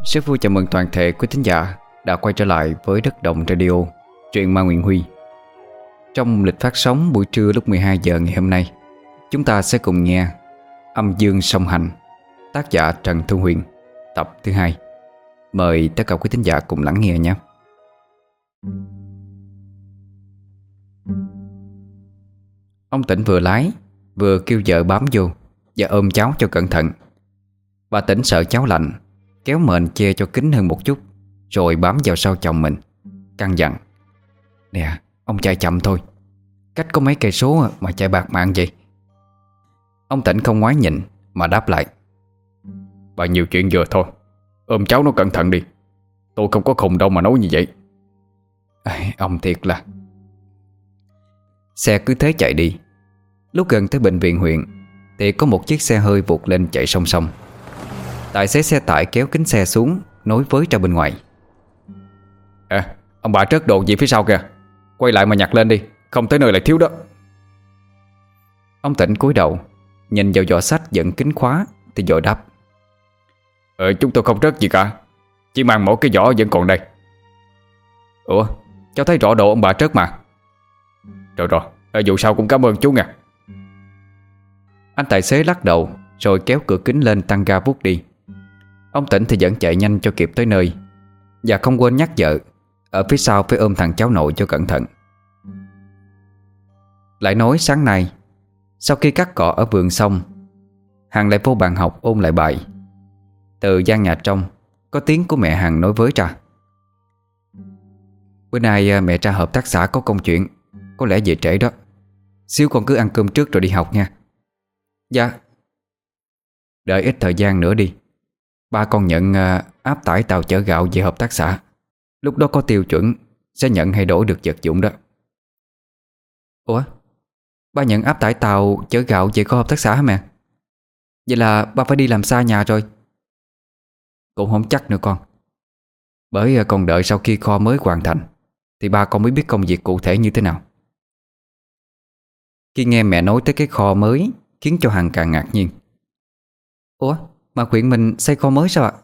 Rất vui chào mừng toàn thể quý thính giả đã quay trở lại với Đất Động Radio, truyện Ma Nguyễn Huy. Trong lịch phát sóng buổi trưa lúc 12 giờ ngày hôm nay, chúng ta sẽ cùng nghe Âm Dương Song Hành, tác giả Trần Thu Huyền, tập thứ 2. Mời tất cả quý thính giả cùng lắng nghe nhé. Ông Tỉnh vừa lái vừa kêu vợ bám vô và ôm cháu cho cẩn thận. Bà Tỉnh sợ cháu lạnh, kéo mền che cho kín hơn một chút, rồi bám vào sau chồng mình, căn dặn: "Nè, ông chạy chậm thôi, cách có mấy cây số mà chạy bạc mạng vậy?" Ông Tỉnh không ngoái nhịn mà đáp lại: "Bà nhiều chuyện vừa thôi, ôm cháu nó cẩn thận đi. Tôi không có khùng đâu mà nói như vậy." Ông thiệt là... Xe cứ thế chạy đi. Lúc gần tới bệnh viện huyện thì có một chiếc xe hơi vụt lên chạy song song. Tài xế xe tải kéo kính xe xuống, nối với ra bên ngoài. Ông bà trớt đồ gì phía sau kìa, quay lại mà nhặt lên đi, không tới nơi lại thiếu đó." Ông Tỉnh cúi đầu nhìn vào giỏ sách dẫn kính khóa thì vội đáp: Chúng tôi không rớt gì cả, chỉ mang mỗi cái giỏ vẫn còn đây." "Ủa, cháu thấy rõ đồ ông bà trớt mà." Rồi, dù sao cũng cảm ơn chú nha." Anh tài xế lắc đầu rồi kéo cửa kính lên tăng ga vút đi. Ông Tỉnh thì vẫn chạy nhanh cho kịp tới nơi, và không quên nhắc vợ ở phía sau phải ôm thằng cháu nội cho cẩn thận. Lại nói sáng nay, sau khi cắt cỏ ở vườn xong, Hằng lại vô bàn học ôn lại bài. Từ gian nhà trong có tiếng của mẹ Hằng nói với ra: "Bữa nay mẹ ra hợp tác xã có công chuyện, có lẽ về trễ đó. Xíu con cứ ăn cơm trước rồi đi học nha." "Dạ." "Đợi ít thời gian nữa đi, ba con nhận áp tải tàu chở gạo về hợp tác xã. Lúc đó có tiêu chuẩn sẽ nhận hay đổi được vật dụng đó." "Ủa, ba nhận áp tải tàu chở gạo về có hợp tác xã hả mẹ? Vậy là ba phải đi làm xa nhà rồi." "Cũng không chắc nữa con. Bởi còn đợi sau khi kho mới hoàn thành thì ba con mới biết công việc cụ thể như thế nào." Khi nghe mẹ nói tới cái kho mới khiến cho Hằng càng ngạc nhiên. "Ủa, mà huyện mình xây kho mới sao ạ?"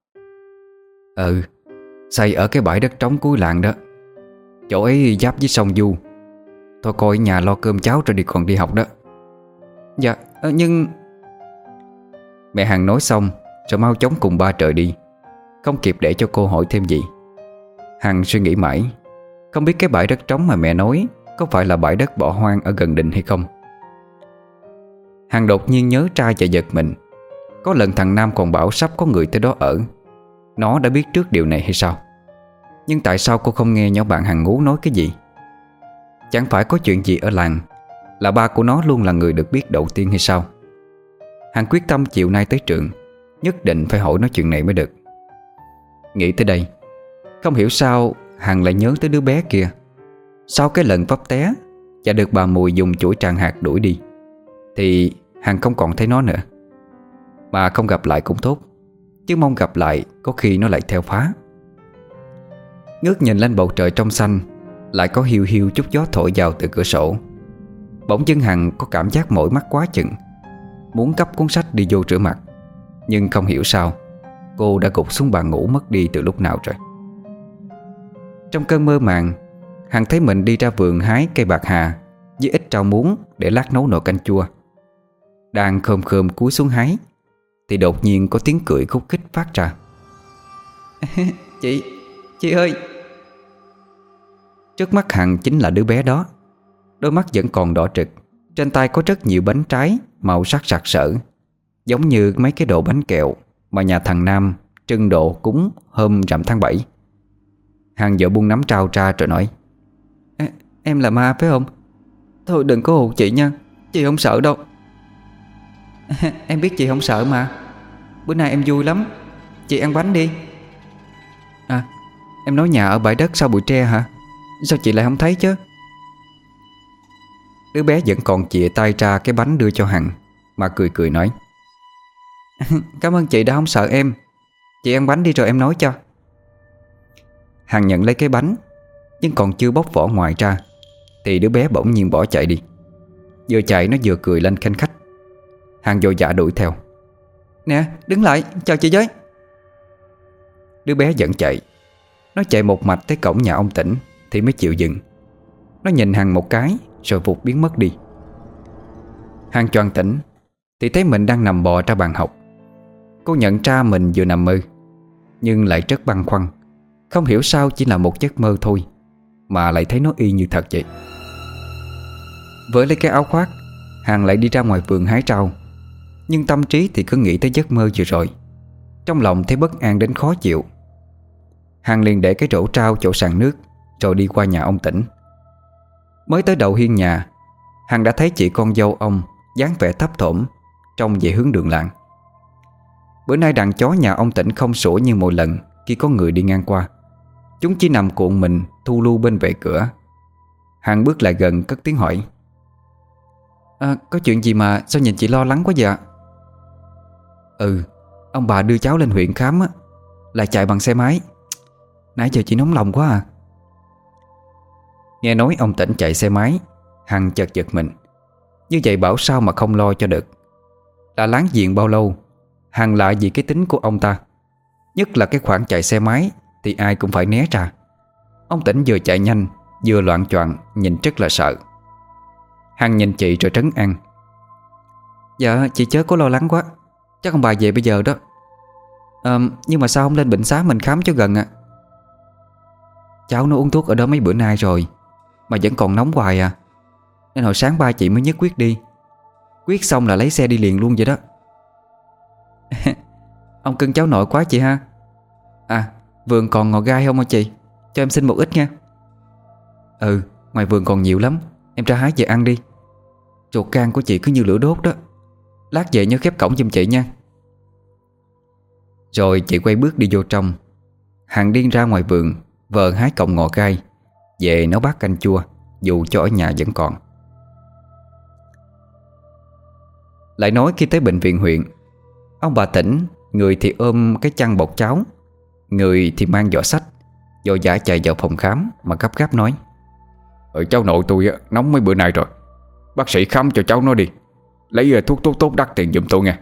Xây ở cái bãi đất trống cuối làng đó. Chỗ ấy giáp với sông Du. Thôi coi nhà lo cơm cháo rồi đi còn đi học đó." "Dạ, nhưng..." Mẹ Hằng nói xong rồi mau chóng cùng ba trời đi, không kịp để cho cô hỏi thêm gì. Hằng suy nghĩ mãi, không biết cái bãi đất trống mà mẹ nói có phải là bãi đất bỏ hoang ở gần đình hay không. Hằng đột nhiên nhớ ra và giật mình. Có lần thằng Nam còn bảo sắp có người tới đó ở. Nó đã biết trước điều này hay sao? Nhưng tại sao cô không nghe nhỏ bạn Hằng Ngú nói cái gì? Chẳng phải có chuyện gì ở làng là ba của nó luôn là người được biết đầu tiên hay sao? Hằng quyết tâm chiều nay tới trường nhất định phải hỏi nó chuyện này mới được. Nghĩ tới đây, không hiểu sao Hằng lại nhớ tới đứa bé kia. Sau cái lần vấp té và được bà Mùi dùng chổi tràng hạt đuổi đi thì Hằng không còn thấy nó nữa. Mà không gặp lại cũng tốt, chứ mong gặp lại có khi nó lại theo phá. Ngước nhìn lên bầu trời trong xanh, lại có hiu hiu chút gió thổi vào từ cửa sổ. Bỗng dưng Hằng có cảm giác mỏi mắt quá chừng, muốn cắp cuốn sách đi vô rửa mặt. Nhưng không hiểu sao cô đã gục xuống bàn ngủ mất đi từ lúc nào rồi. Trong cơn mơ màng, Hằng thấy mình đi ra vườn hái cây bạc hà với ít rau muống để lát nấu nồi canh chua. Đang khom khom cúi xuống hái thì đột nhiên có tiếng cười khúc khích phát ra. Chị ơi!" Trước mắt Hằng chính là đứa bé đó. Đôi mắt vẫn còn đỏ trực, trên tay có rất nhiều bánh trái màu sắc sặc sỡ, giống như mấy cái đồ bánh kẹo mà nhà thằng Nam trưng độ cúng hôm rằm tháng 7. Hằng vợ buông nắm trao ra rồi nói: Em là ma phải không? Thôi đừng có hù chị nha, chị không sợ đâu." "Em biết chị không sợ mà. Bữa nay em vui lắm, chị ăn bánh đi." Em nói nhà ở bãi đất sau bụi tre hả? Sao chị lại không thấy chứ?" Đứa bé vẫn còn chìa tay ra cái bánh đưa cho Hằng, mà cười cười nói: "Cảm ơn chị đã không sợ em. Chị ăn bánh đi rồi em nói cho." Hằng nhận lấy cái bánh, nhưng còn chưa bóc vỏ ngoài ra thì đứa bé bỗng nhiên bỏ chạy đi. Vừa chạy nó vừa cười lên khanh khách. Hằng vội vã đuổi theo: "Nè, đứng lại, chào chị với." Đứa bé vẫn chạy. Nó chạy một mạch tới cổng nhà ông Tĩnh thì mới chịu dừng. Nó nhìn Hằng một cái rồi vụt biến mất đi. Hằng choàng tỉnh thì thấy mình đang nằm bò ra bàn học. Cô nhận ra mình vừa nằm mơ, nhưng lại rất băn khoăn. Không hiểu sao chỉ là một giấc mơ thôi mà lại thấy nó y như thật vậy. Với lấy cái áo khoác, Hằng lại đi ra ngoài vườn hái rau. Nhưng tâm trí thì cứ nghĩ tới giấc mơ vừa rồi. Trong lòng thấy bất an đến khó chịu. Hằng liền để cái rổ rau chỗ sàn nước rồi đi qua nhà ông Tĩnh. Mới tới đầu hiên nhà, Hằng đã thấy chị con dâu ông dáng vẻ thấp thỏm trông về hướng đường làng. Bữa nay đàn chó nhà ông Tĩnh không sủa như mọi lần khi có người đi ngang qua. Chúng chỉ nằm cuộn mình thu lu bên vệ cửa. Hằng bước lại gần cất tiếng hỏi: có chuyện gì mà sao nhìn chị lo lắng quá vậy ạ? Ông bà đưa cháu lên huyện khám á, lại chạy bằng xe máy. Nãy giờ chị nóng lòng quá à. Nghe nói ông Tĩnh chạy xe máy, Hằng chợt giật mình. Như vậy bảo sao mà không lo cho được. Đã láng giềng bao lâu, Hằng lạ vì cái tính của ông ta. Nhất là cái khoản chạy xe máy thì ai cũng phải né ra. Ông Tĩnh vừa chạy nhanh vừa loạng choạng, nhìn rất là sợ. Hằng nhìn chị rồi trấn an: Dạ chị chớ có lo lắng quá, chắc ông bà về bây giờ đó. Nhưng mà sao không lên bệnh xá mình khám cho gần ạ? Cháu nó uống thuốc ở đó mấy bữa nay rồi mà vẫn còn nóng hoài à. Nên hồi sáng ba chị mới nhất quyết đi. Quyết xong là lấy xe đi liền luôn vậy đó. Ông cưng cháu nội quá chị ha. Vườn còn ngò gai không hả chị? Cho em xin một ít nha. Ngoài vườn còn nhiều lắm, em ra hái về ăn đi. Ruột gan của chị cứ như lửa đốt đó. Lát về nhớ khép cổng giùm chị nha. Rồi chị quay bước đi vô trong. Hằng điên ra ngoài vườn vờ hái cọng ngò gai về nấu bát canh chua, dù cho ở nhà vẫn còn. Lại nói khi tới bệnh viện huyện, ông bà Tĩnh, người thì ôm cái chăn bọc cháu, người thì mang giỏ sách, vội vã chạy vào phòng khám mà gấp gáp nói: cháu nội tôi nóng mấy bữa nay rồi. Bác sĩ khám cho cháu nó đi, lấy thuốc tốt đắt tiền giùm tôi nghe.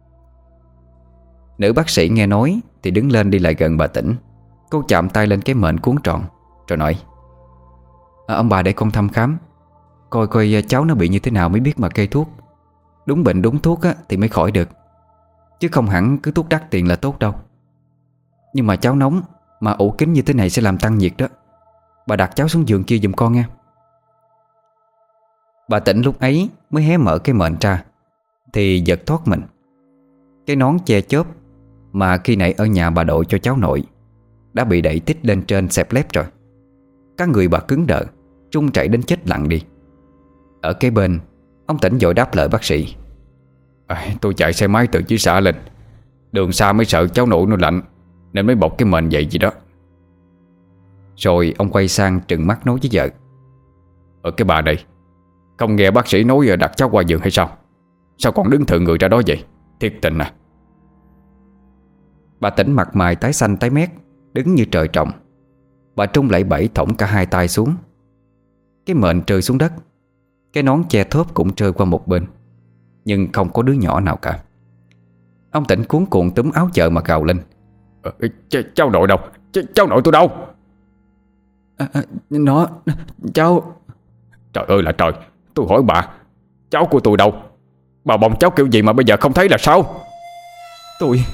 Nữ bác sĩ nghe nói thì đứng lên đi lại gần bà Tĩnh. Cô chạm tay lên cái mệnh cuốn tròn rồi nói: ông bà để con thăm khám, coi cháu nó bị như thế nào mới biết mà kê thuốc. Đúng bệnh đúng thuốc thì mới khỏi được, chứ không hẳn cứ thuốc đắt tiền là tốt đâu. Nhưng mà cháu nóng mà ủ kính như thế này sẽ làm tăng nhiệt đó. Bà đặt cháu xuống giường kia giùm con nha. Bà Tĩnh lúc ấy mới hé mở cái mền ra thì giật thoát mình. Cái nón che chớp mà khi nãy ở nhà bà đội cho cháu nội đã bị đẩy tít lên trên xẹp lép rồi. Các người bà cứng đờ, trung chảy đến chết lặng đi. Ở cái bên, ông Tĩnh vội đáp lời bác sĩ: tôi chạy xe máy từ dưới xã lên, đường xa mới sợ cháu nội nó lạnh nên mới bọc cái mền vậy gì đó. Rồi ông quay sang trừng mắt nói với vợ: cái bà đây, không nghe bác sĩ nói đặt cháu qua giường hay sao? Sao còn đứng thượng người ra đó vậy? Thiệt tình à. Bà Tĩnh mặt mày tái xanh tái mét, đứng như trời trồng. Bà trung lẩy bẩy thõng cả hai tay xuống. Cái mền rơi xuống đất, cái nón che thớp cũng rơi qua một bên, nhưng không có đứa nhỏ nào cả. Ông Tĩnh cuống cuồng túm áo vợ mà gào lên: cháu nội đâu? Cháu nội tôi đâu? Cháu... Trời ơi là trời, tôi hỏi bà, cháu của tôi đâu? Bà bồng cháu kiểu gì mà bây giờ không thấy là sao? Tôi...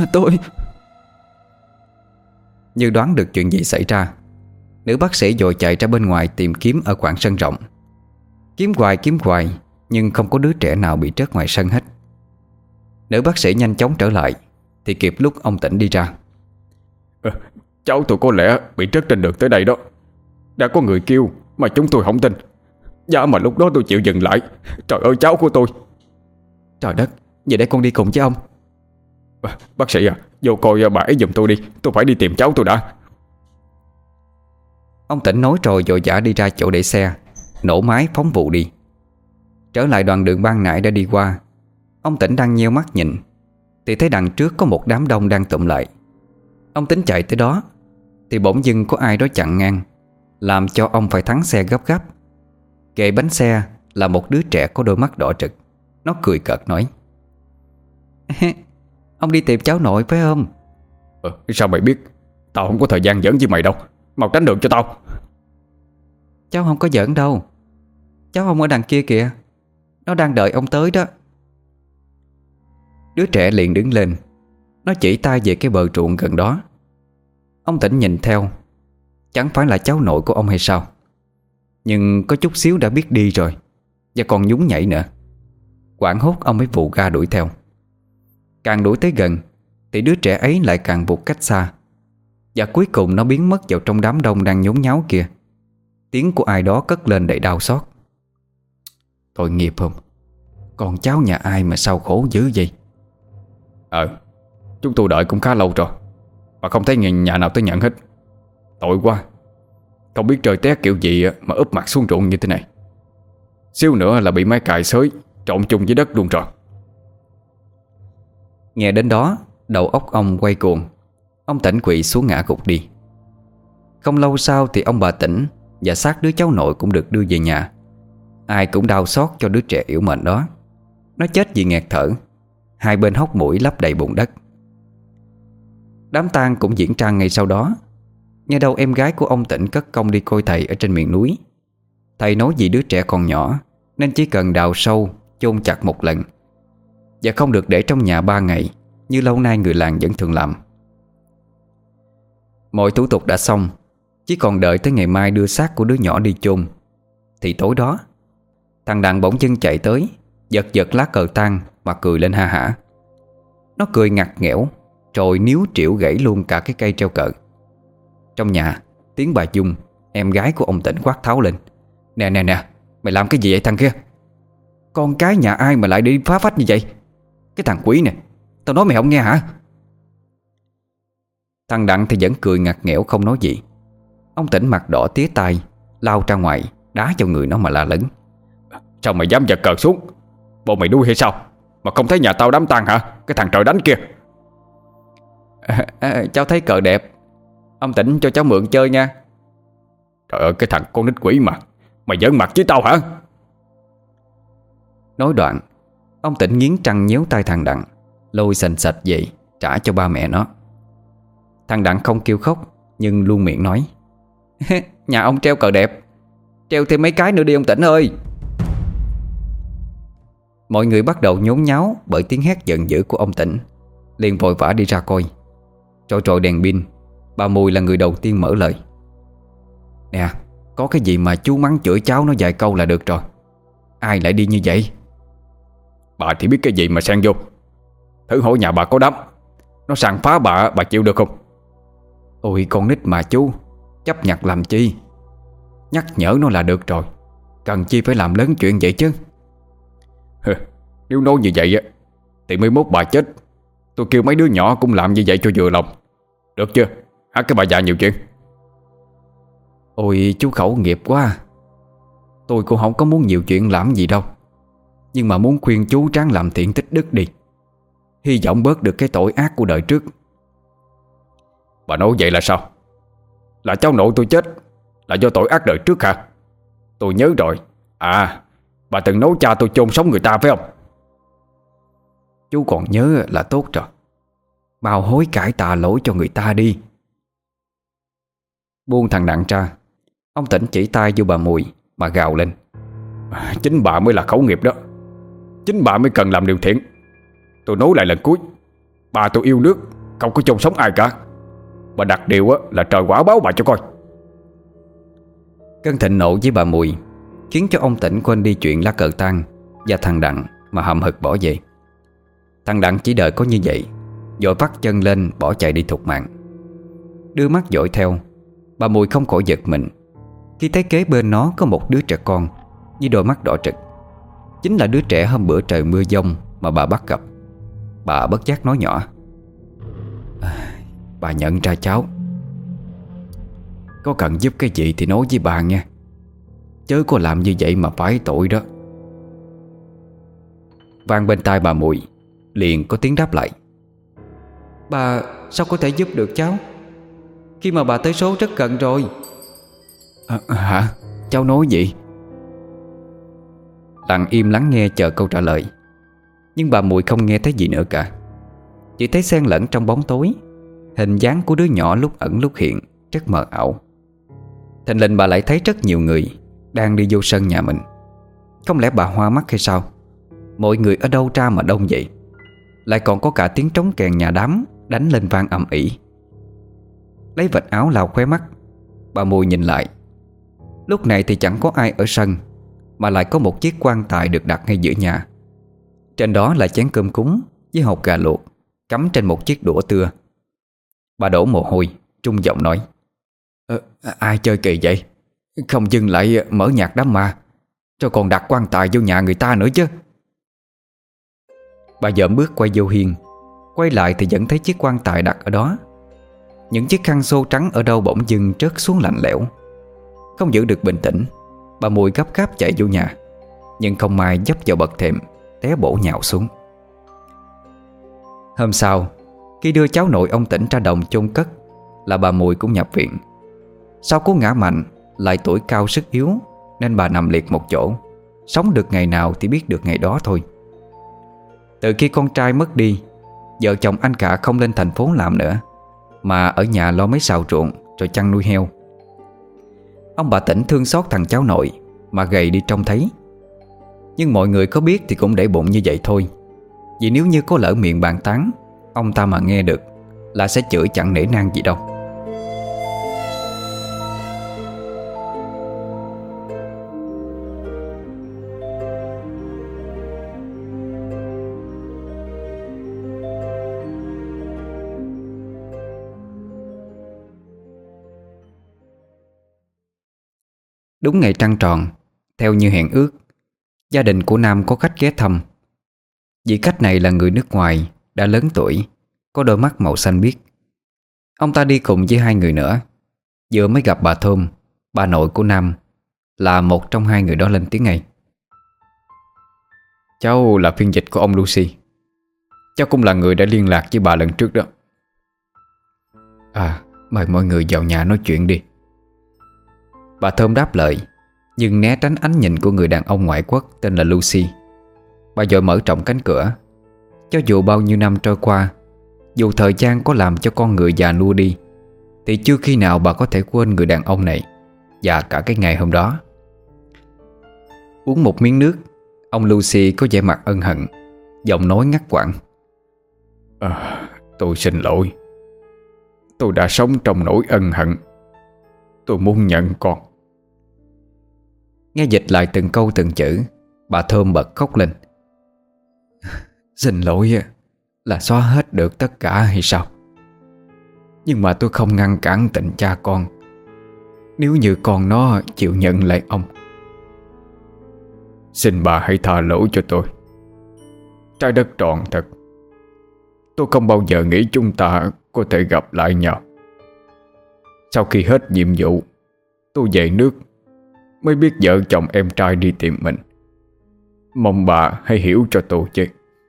Như đoán được chuyện gì xảy ra, nữ bác sĩ vội chạy ra bên ngoài tìm kiếm ở khoảng sân rộng. Kiếm hoài nhưng không có đứa trẻ nào bị rớt ngoài sân hết. Nữ bác sĩ nhanh chóng trở lại thì kịp lúc ông Tĩnh đi ra. Cháu tôi có lẽ bị rớt trên đường tới đây đó. Đã có người kêu mà chúng tôi không tin. Dạ mà lúc đó tôi chịu dừng lại. Trời ơi cháu của tôi. Trời đất, vậy để con đi cùng với ông. Bác sĩ à, vô coi bà ấy giùm tôi đi. Tôi phải đi tìm cháu tôi đã. Ông Tĩnh nói rồi vội vã đi ra chỗ để xe, nổ máy phóng vụ đi. Trở lại đoạn đường ban nãy đã đi qua, ông Tĩnh đang nheo mắt nhìn thì thấy đằng trước có một đám đông đang tụm lại. Ông tính chạy tới đó thì bỗng dưng có ai đó chặn ngang, làm cho ông phải thắng xe gấp gáp. Kệ bánh xe là một đứa trẻ có đôi mắt đỏ rực. Nó cười cợt nói: ông đi tìm cháu nội phải không? Sao mày biết? Tao không có thời gian giỡn với mày đâu. Mau tránh đường cho tao. Cháu không có giỡn đâu. Cháu không ở đằng kia kìa. Nó đang đợi ông tới đó. Đứa trẻ liền đứng lên. Nó chỉ tay về cái bờ ruộng gần đó. Ông Tĩnh nhìn theo. Chẳng phải là cháu nội của ông hay sao? Nhưng có chút xíu đã biết đi rồi, và còn nhún nhảy nữa. Hoảng hốt ông mới vụ ga đuổi theo. Càng đuổi tới gần thì đứa trẻ ấy lại càng vụt cách xa. Và cuối cùng nó biến mất vào trong đám đông đang nhốn nháo kia. Tiếng của ai đó cất lên đầy đau xót. Tội nghiệp không? Con cháu nhà ai mà sao khổ dữ vậy? Chúng tôi đợi cũng khá lâu rồi mà không thấy nhà nào tới nhận hết. Tội quá. Không biết trời té kiểu gì mà úp mặt xuống ruộng như thế này. Xíu nữa là bị máy cày xới trộn chung với đất luôn rồi. Nghe đến đó, đầu óc ông quay cuồng. Ông Tĩnh quỵ xuống ngã gục đi. Không lâu sau thì ông bà Tĩnh và xác đứa cháu nội cũng được đưa về nhà. Ai cũng đau xót cho đứa trẻ yếu mệnh đó. Nó chết vì nghẹt thở. Hai bên hốc mũi lấp đầy bùn đất. Đám tang cũng diễn ra ngay sau đó. Nghe đâu em gái của ông Tĩnh cất công đi coi thầy ở trên miền núi. Thầy nói vì đứa trẻ còn nhỏ nên chỉ cần đào sâu, chôn chặt một lần, và không được để trong nhà 3 ngày như lâu nay người làng vẫn thường làm. Mọi thủ tục đã xong, chỉ còn đợi tới ngày mai đưa xác của đứa nhỏ đi chôn. Thì tối đó, thằng Đặng bỗng dưng chạy tới, giật giật lá cờ tang mà cười lên ha hả. Nó cười ngặt nghẽo, rồi níu trĩu gãy luôn cả cái cây treo cờ. Trong nhà, tiếng bà Dung, em gái của ông Tĩnh quát tháo lên. Nè, mày làm cái gì vậy thằng kia? Con cái nhà ai mà lại đi phá phách như vậy? Cái thằng quỷ nè, tao nói mày không nghe hả? Thằng Đặng thì vẫn cười ngặt nghẽo không nói gì. Ông Tĩnh mặt đỏ tía tai, lao ra ngoài đá cho người nó mà la lớn. Sao mày dám giật cờ xuống? Bộ mày đuôi hay sao mà không thấy nhà tao đám tang hả? Cái thằng trời đánh kia. Cháu thấy cờ đẹp, ông Tĩnh cho cháu mượn chơi nha. Trời ơi, cái thằng con nít quỷ mà. Mày giỡn mặt với tao hả? Nói đoạn, ông Tĩnh nghiến răng nhéo tay thằng Đặng, lôi sành sạch về trả cho ba mẹ nó. Thằng Đặng không kêu khóc, nhưng luôn miệng nói. Nhà ông treo cờ đẹp, treo thêm mấy cái nữa đi ông Tĩnh ơi. Mọi người bắt đầu nhốn nháo bởi tiếng hét giận dữ của ông Tĩnh, liền vội vã đi ra coi. Trội đèn pin, bà Mùi là người đầu tiên mở lời. Nè, có cái gì mà chú mắng chửi cháu nó vài câu là được rồi. Ai lại đi như vậy? Bà thì biết cái gì mà xen vô. Thử hỏi nhà bà có đám, nó sàn phá bà chịu được không? Ôi con nít mà chú, chấp nhặt làm chi? Nhắc nhở nó là được rồi, cần chi phải làm lớn chuyện vậy chứ. Nếu nói như vậy thì mai mốt bà chết, tôi kêu mấy đứa nhỏ cũng làm như vậy cho vừa lòng. Được chưa? Hả cái bà già nhiều chuyện. Ôi chú khẩu nghiệp quá. Tôi cũng không có muốn nhiều chuyện làm gì đâu, nhưng mà muốn khuyên chú ráng làm thiện tích đức đi, hy vọng bớt được cái tội ác của đời trước. Bà nói vậy là sao? Là cháu nội tôi chết là do tội ác đời trước hả? Tôi nhớ rồi. Bà từng nói cha tôi chôn sống người ta phải không? Chú còn nhớ là tốt rồi. Mau hối cải tạ lỗi cho người ta đi. Buông thằng Đặng ra, ông Tĩnh chỉ tay vô bà Mùi mà gào lên. Chính bà mới là khẩu nghiệp đó. Chính bà mới cần làm điều thiện. Tôi nói lại lần cuối, bà tôi yêu nước, không có chôn sống ai cả. Bà đặt điều là trời quả báo bà cho coi. Cơn thịnh nộ với bà Mùi khiến cho ông Tĩnh quên đi chuyện lá cờ tang và thằng Đặng mà hậm hực bỏ về. Thằng Đặng chỉ đợi có như vậy, vội vắt chân lên bỏ chạy đi thục mạng. Đưa mắt dõi theo, bà Mùi không khỏi giật mình khi thấy kế bên nó có một đứa trẻ con với đôi mắt đỏ trực. Chính là đứa trẻ hôm bữa trời mưa giông mà bà bắt gặp. Bà bất giác nói nhỏ. Bà nhận ra cháu, có cần giúp cái gì thì nói với bà nha, chớ có làm như vậy mà phải tội đó. Vang bên tai bà Mùi liền có tiếng đáp lại. Bà sao có thể giúp được cháu khi mà bà tới số rất gần rồi? Hả? Cháu nói gì? Lặng im lắng nghe chờ câu trả lời. Nhưng bà Mùi không nghe thấy gì nữa cả. Chỉ thấy xen lẫn trong bóng tối Hình dáng của đứa nhỏ lúc ẩn lúc hiện rất mờ ảo. Thình lình bà lại thấy rất nhiều người đang đi vô sân nhà mình. Không lẽ bà hoa mắt hay sao? Mọi người ở đâu ra mà đông vậy? Lại còn có cả tiếng trống kèn nhà đám đánh lên vang ầm ĩ. Lấy vệt áo lau khóe mắt, bà Mùi nhìn lại. Lúc này thì chẳng có ai ở sân, mà lại có một chiếc quan tài được đặt ngay giữa nhà. Trên đó là chén cơm cúng với hột gà luộc cắm trên một chiếc đũa tưa. Bà đổ mồ hôi, trung giọng nói: Ai chơi kỳ vậy? Không dừng lại mở nhạc đám ma, rồi còn đặt quan tài vô nhà người ta nữa chứ. Bà dợm bước quay vô hiên. Quay lại thì vẫn thấy chiếc quan tài đặt ở đó. Những chiếc khăn xô trắng ở đâu bỗng dưng trớt xuống lạnh lẽo. Không giữ được bình tĩnh, bà Mùi gấp gáp chạy vô nhà, nhưng không may dấp vào bậc thềm, té bổ nhào xuống. Hôm sau, khi đưa cháu nội ông Tỉnh ra đồng chôn cất, là bà Mùi cũng nhập viện. Sau cú ngã mạnh, lại tuổi cao sức yếu, nên bà nằm liệt một chỗ. Sống được ngày nào thì biết được ngày đó thôi. Từ khi con trai mất đi, vợ chồng anh cả không lên thành phố làm nữa, mà ở nhà lo mấy xào ruộng rồi chăn nuôi heo. Ông bà Tỉnh thương xót thằng cháu nội mà gầy đi trông thấy. Nhưng mọi người có biết thì cũng để bụng như vậy thôi. Vì nếu như có lỡ miệng bàn tán, ông ta mà nghe được là sẽ chửi chẳng nể nang gì đâu. Đúng ngày trăng tròn, theo như hẹn ước, gia đình của Nam có khách ghé thăm. Vị khách này là người nước ngoài, đã lớn tuổi, có đôi mắt màu xanh biếc. Ông ta đi cùng với hai người nữa. Vừa mới gặp bà Thơm, bà nội của Nam, là một trong hai người đó lên tiếng ngay: Cháu là phiên dịch của ông Lucy. Cháu cũng là người đã liên lạc với bà lần trước đó. Mời mọi người vào nhà nói chuyện đi. Bà Thơm đáp lời, nhưng né tránh ánh nhìn của người đàn ông ngoại quốc tên là Lucy. Bà vội mở rộng cánh cửa. Cho dù bao nhiêu năm trôi qua, dù thời gian có làm cho con người già nua đi, thì chưa khi nào bà có thể quên người đàn ông này và cả cái ngày hôm đó. Uống một miếng nước, ông Lucy có vẻ mặt ân hận, giọng nói ngắt quãng: Tôi xin lỗi. Tôi đã sống trong nỗi ân hận. Tôi muốn nhận con. Nghe dịch lại từng câu từng chữ, bà Thơm bật khóc lên: Xin lỗi là xóa hết được tất cả hay sao? Nhưng mà tôi không ngăn cản tình cha con, nếu như con nó chịu nhận lại ông. Xin bà hãy tha lỗi cho tôi. Trái đất tròn thật. Tôi không bao giờ nghĩ chúng ta có thể gặp lại nhau. Sau khi hết nhiệm vụ, tôi về nước mới biết vợ chồng em trai đi tìm mình. Mong bà hãy hiểu cho tôi chứ.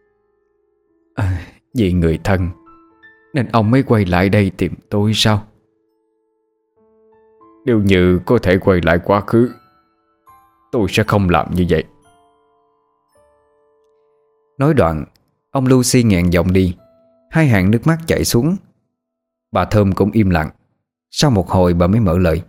Vì người thân nên ông mới quay lại đây tìm tôi sao? Nếu như có thể quay lại quá khứ, tôi sẽ không làm như vậy. Nói đoạn, ông Lucy nghẹn giọng đi, hai hàng nước mắt chảy xuống. Bà Thơm cũng im lặng. Sau một hồi bà mới mở lời: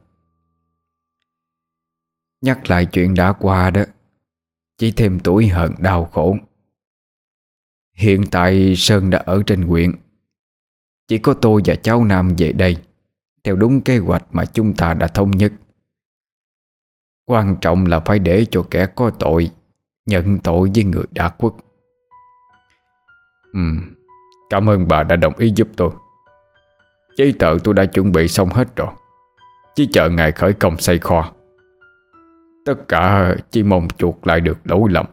Nhắc lại chuyện đã qua đó, chỉ thêm tủi hờn đau khổ. Hiện tại Sơn đã ở trên huyện. Chỉ có tôi và cháu Nam về đây theo đúng kế hoạch mà chúng ta đã thống nhất. Quan trọng là phải để cho kẻ có tội nhận tội với người đã khuất. Cảm ơn bà đã đồng ý giúp tôi. Giấy tờ tôi đã chuẩn bị xong hết rồi, chỉ chờ ngày khởi công xây kho. Tất cả chỉ mong chuộc lại được lỗi lầm.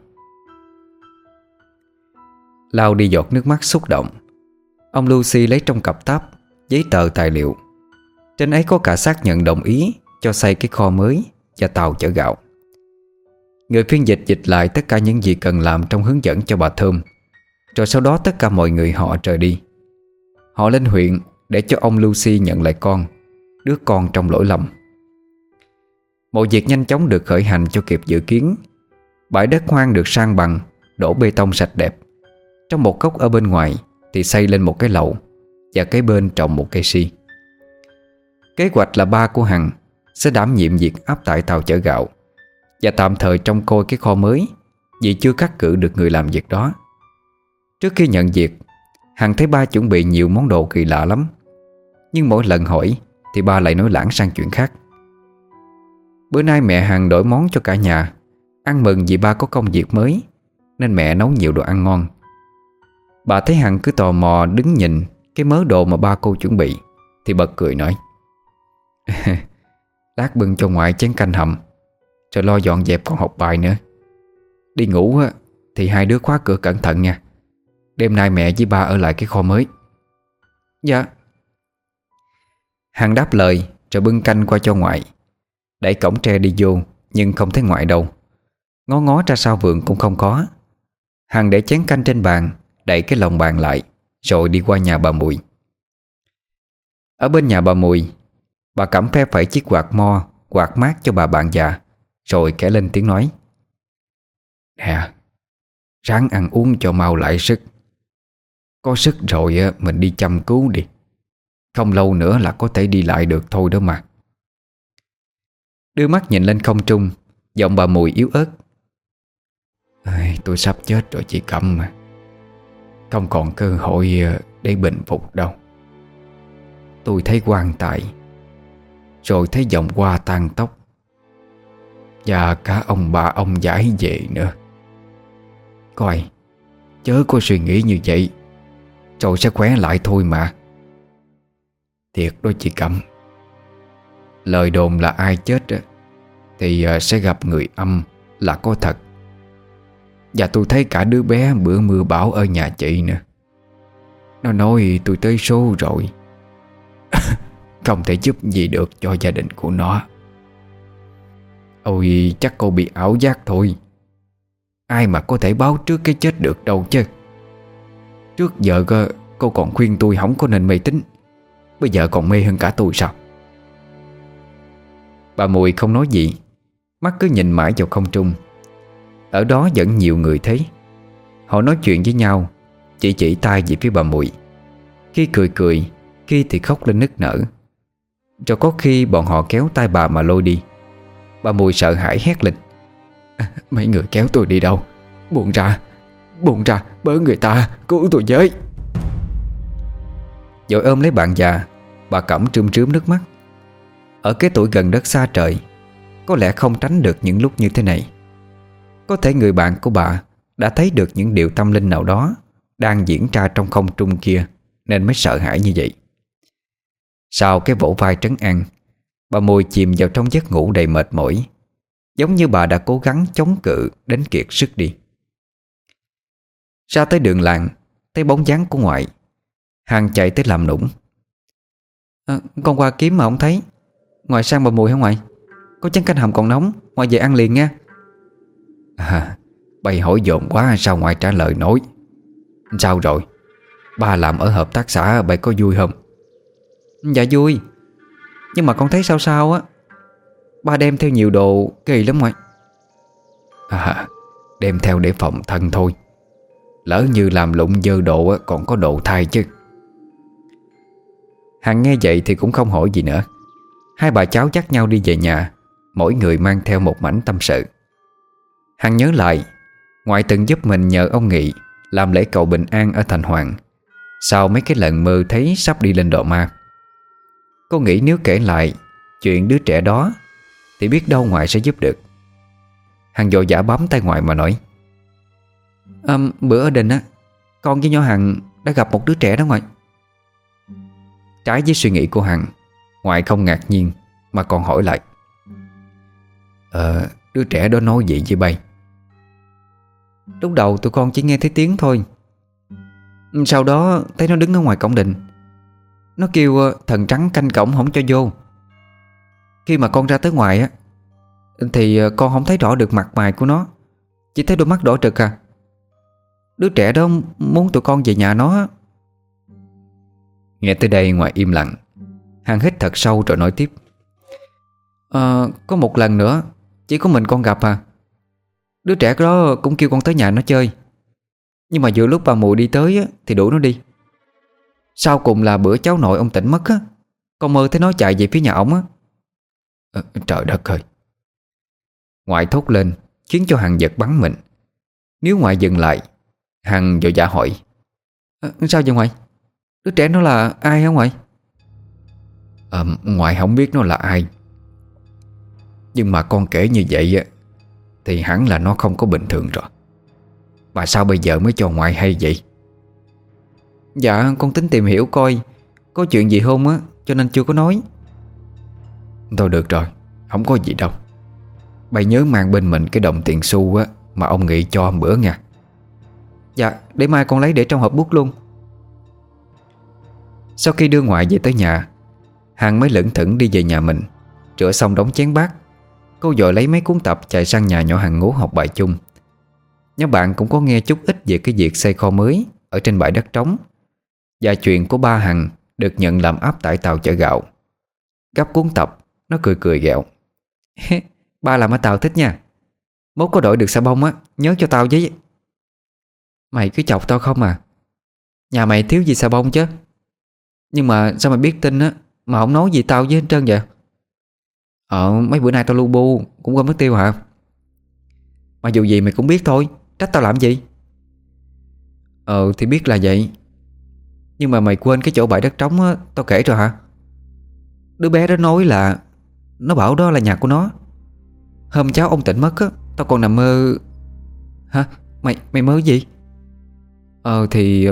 Lau đi giọt nước mắt xúc động, ông Lucy lấy trong cặp táp giấy tờ tài liệu. Trên ấy có cả xác nhận đồng ý cho xây cái kho mới và tàu chở gạo. Người phiên dịch dịch lại tất cả những gì cần làm trong hướng dẫn cho bà Thơm. Rồi sau đó tất cả mọi người họ rời đi. Họ lên huyện để cho ông Lucy nhận lại con, đứa con trong lỗi lầm. Mọi việc nhanh chóng được khởi hành cho kịp dự kiến. Bãi đất hoang được san bằng, đổ bê tông sạch đẹp. Trong một góc ở bên ngoài thì xây lên một cái lầu, và kế bên trồng một cây si. Kế hoạch là ba của Hằng sẽ đảm nhiệm việc áp tải tàu chở gạo và tạm thời trông coi cái kho mới, vì chưa cắt cử được người làm việc đó. Trước khi nhận việc, Hằng thấy ba chuẩn bị nhiều món đồ kỳ lạ lắm, nhưng mỗi lần hỏi thì ba lại nói lảng sang chuyện khác. Bữa nay mẹ Hằng đổi món cho cả nhà, ăn mừng vì ba có công việc mới, nên mẹ nấu nhiều đồ ăn ngon. Bà thấy Hằng cứ tò mò đứng nhìn cái mớ đồ mà ba cô chuẩn bị thì bật cười nói: Lát bưng cho ngoại chén canh hầm, rồi lo dọn dẹp còn học bài nữa. Đi ngủ thì hai đứa khóa cửa cẩn thận nha. Đêm nay mẹ với ba ở lại cái kho mới. Dạ. Hằng đáp lời rồi bưng canh qua cho ngoại, đẩy cổng tre đi vô, nhưng không thấy ngoại đâu. Ngó ngó ra sau vườn cũng không có. Hằng để chén canh trên bàn, đẩy cái lồng bàn lại, rồi đi qua nhà bà Mùi. Ở bên nhà bà Mùi, bà Cẩm phe phẩy chiếc quạt mo quạt mát cho bà bạn già, rồi kể lên tiếng nói: Nè, ráng ăn uống cho mau lại sức. Có sức rồi mình đi chăm cứu đi. Không lâu nữa là có thể đi lại được thôi đó mà. Đưa mắt nhìn lên không trung, giọng bà Mùi yếu ớt: Tôi sắp chết rồi chị Cẩm mà. Không còn cơ hội để bình phục đâu. Tôi thấy quan tài, rồi thấy vòng hoa tan tóc, và cả ông bà ông giải về nữa. Coi, chớ có suy nghĩ như vậy, rồi sẽ khỏe lại thôi mà. Thiệt đó chị Cẩm. Lời đồn là ai chết thì sẽ gặp người âm là có thật. Và tôi thấy cả đứa bé bữa mưa bão ở nhà chị nữa. Nó nói tôi tới số rồi. Không thể giúp gì được cho gia đình của nó. Ôi, chắc cô bị ảo giác thôi. Ai mà có thể báo trước cái chết được đâu chứ. Trước giờ cô còn khuyên tôi không có nên mê tín, bây giờ còn mê hơn cả tôi sao? Bà Mùi không nói gì, mắt cứ nhìn mãi vào không trung. Ở đó vẫn nhiều người thấy. Họ nói chuyện với nhau, chỉ tay về phía bà Mùi. Khi cười cười, khi thì khóc lên nức nở. Rồi có khi bọn họ kéo tay bà mà lôi đi. Bà Mùi sợ hãi hét lên: Mấy người kéo tôi đi đâu? Buông ra, bớ người ta, cứu tôi với. Rồi ôm lấy bạn già, bà Cẩm trươm trướm nước mắt. Ở cái tuổi gần đất xa trời, có lẽ không tránh được những lúc như thế này. Có thể người bạn của bà đã thấy được những điều tâm linh nào đó đang diễn ra trong không trung kia, nên mới sợ hãi như vậy. Sau cái vỗ vai trấn an, bà Mùi chìm vào trong giấc ngủ đầy mệt mỏi, giống như bà đã cố gắng chống cự đến kiệt sức đi. Ra tới đường làng, thấy bóng dáng của ngoại. Hằng chạy tới làm nũng: Con qua kiếm mà không thấy. Ngoại sang bà Mùi hả ngoại? Có chén canh hầm còn nóng, ngoại về ăn liền nha. Bày hỏi dồn quá sao ngoại trả lời nổi. Sao rồi? Ba làm ở hợp tác xã bày có vui không? Dạ vui, nhưng mà con thấy sao sao á. Ba đem theo nhiều đồ kỳ lắm ngoại. Đem theo để phòng thân thôi. Lỡ như làm lụng dơ đồ còn có đồ thay chứ. Hằng nghe vậy thì cũng không hỏi gì nữa. Hai bà cháu dắt nhau đi về nhà, mỗi người mang theo một mảnh tâm sự. Hằng nhớ lại, ngoại từng giúp mình nhờ ông Nghị làm lễ cầu bình an ở thành Hoàng, sau mấy cái lần mơ thấy sắp đi lên đò ma. Cô nghĩ nếu kể lại chuyện đứa trẻ đó thì biết đâu ngoại sẽ giúp được. Hằng vội vã bấm tay ngoại mà nói: Bữa ở đình á, con với nhỏ Hằng đã gặp một đứa trẻ đó ngoại. Trái với suy nghĩ của Hằng, ngoại không ngạc nhiên mà còn hỏi lại: Đứa trẻ đó nói gì với bay? Lúc đầu tụi con chỉ nghe thấy tiếng thôi. Sau đó thấy nó đứng ở ngoài cổng đình. Nó kêu thần trắng canh cổng không cho vô. Khi mà con ra tới ngoài á thì con không thấy rõ được mặt mày của nó, chỉ thấy đôi mắt đỏ trực à. Đứa trẻ đó muốn tụi con về nhà nó. Nghe tới đây ngoại im lặng. Hằng hít thật sâu rồi nói tiếp: Có một lần nữa chỉ có mình con gặp à. Đứa trẻ đó cũng kêu con tới nhà nó chơi, nhưng mà vừa lúc bà Mùi đi tới thì đuổi nó đi. Sau cùng là bữa cháu nội ông tỉnh mất á, con mơ thấy nó chạy về phía nhà ổng á. Trời đất ơi. Ngoại thốt lên khiến cho Hằng giật bắn mình. Nếu ngoại dừng lại, Hằng vội vã hỏi: Sao vậy ngoại? Đứa trẻ nó là ai hả ngoại? Ngoại không biết nó là ai, nhưng mà con kể như vậy á thì hẳn là nó không có bình thường rồi. Mà sao bây giờ mới cho ngoại hay vậy? Dạ con tính tìm hiểu coi có chuyện gì không á, cho nên chưa có nói. Thôi được rồi, không có gì đâu. Bây nhớ mang bên mình cái đồng tiền xu á mà ông Nghị cho hôm bữa nha. Dạ, để mai con lấy để trong hộp bút luôn. Sau khi đưa ngoại về tới nhà, Hằng mới lững thững đi về nhà mình. Rửa xong đống chén bát, cô vội lấy mấy cuốn tập chạy sang nhà nhỏ Hằng Ngố học bài chung. Nhóm bạn cũng có nghe chút ít về cái việc xây kho mới ở trên bãi đất trống, và chuyện của ba Hằng được nhận làm áp tải tàu chở gạo. Gấp cuốn tập, nó cười cười ghẹo: Ba làm ở tàu thích nha. Mốt có đổi được xà bông á, nhớ cho tao với. Mày cứ chọc tao không à? Nhà mày thiếu gì xà bông chứ. Nhưng mà sao mày biết tin á mà không nói gì tao với hết trơn vậy? Mấy bữa nay tao lu bu cũng quên mất tiêu hả? Mà dù gì mày cũng biết thôi, trách tao làm gì? Thì biết là vậy. Nhưng mà mày quên cái chỗ bãi đất trống á, tao kể rồi hả? Đứa bé đó nói là nó bảo đó là nhà của nó. Hôm cháu ông tỉnh mất á, tao còn nằm mơ. Hả? Mày mơ gì? Thì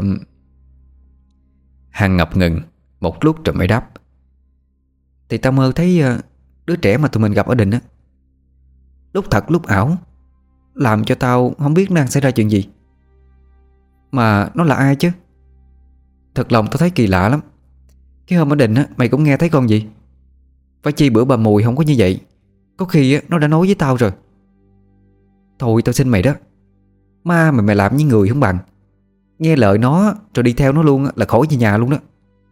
Hằng ngập ngừng một lúc rồi mới đáp: Thì tao mơ thấy đứa trẻ mà tụi mình gặp ở đình á, lúc thật lúc ảo, làm cho tao không biết đang xảy ra chuyện gì. Mà nó là ai chứ? Thật lòng tao thấy kỳ lạ lắm. Cái hôm ở đình á, mày cũng nghe thấy con gì? Phải chi bữa bà Mùi không có như vậy, có khi á, nó đã nói với tao rồi. Thôi tao xin mày đó, ma mày làm như người không bằng. Nghe lời nó rồi đi theo nó luôn á, là khỏi về nhà luôn đó.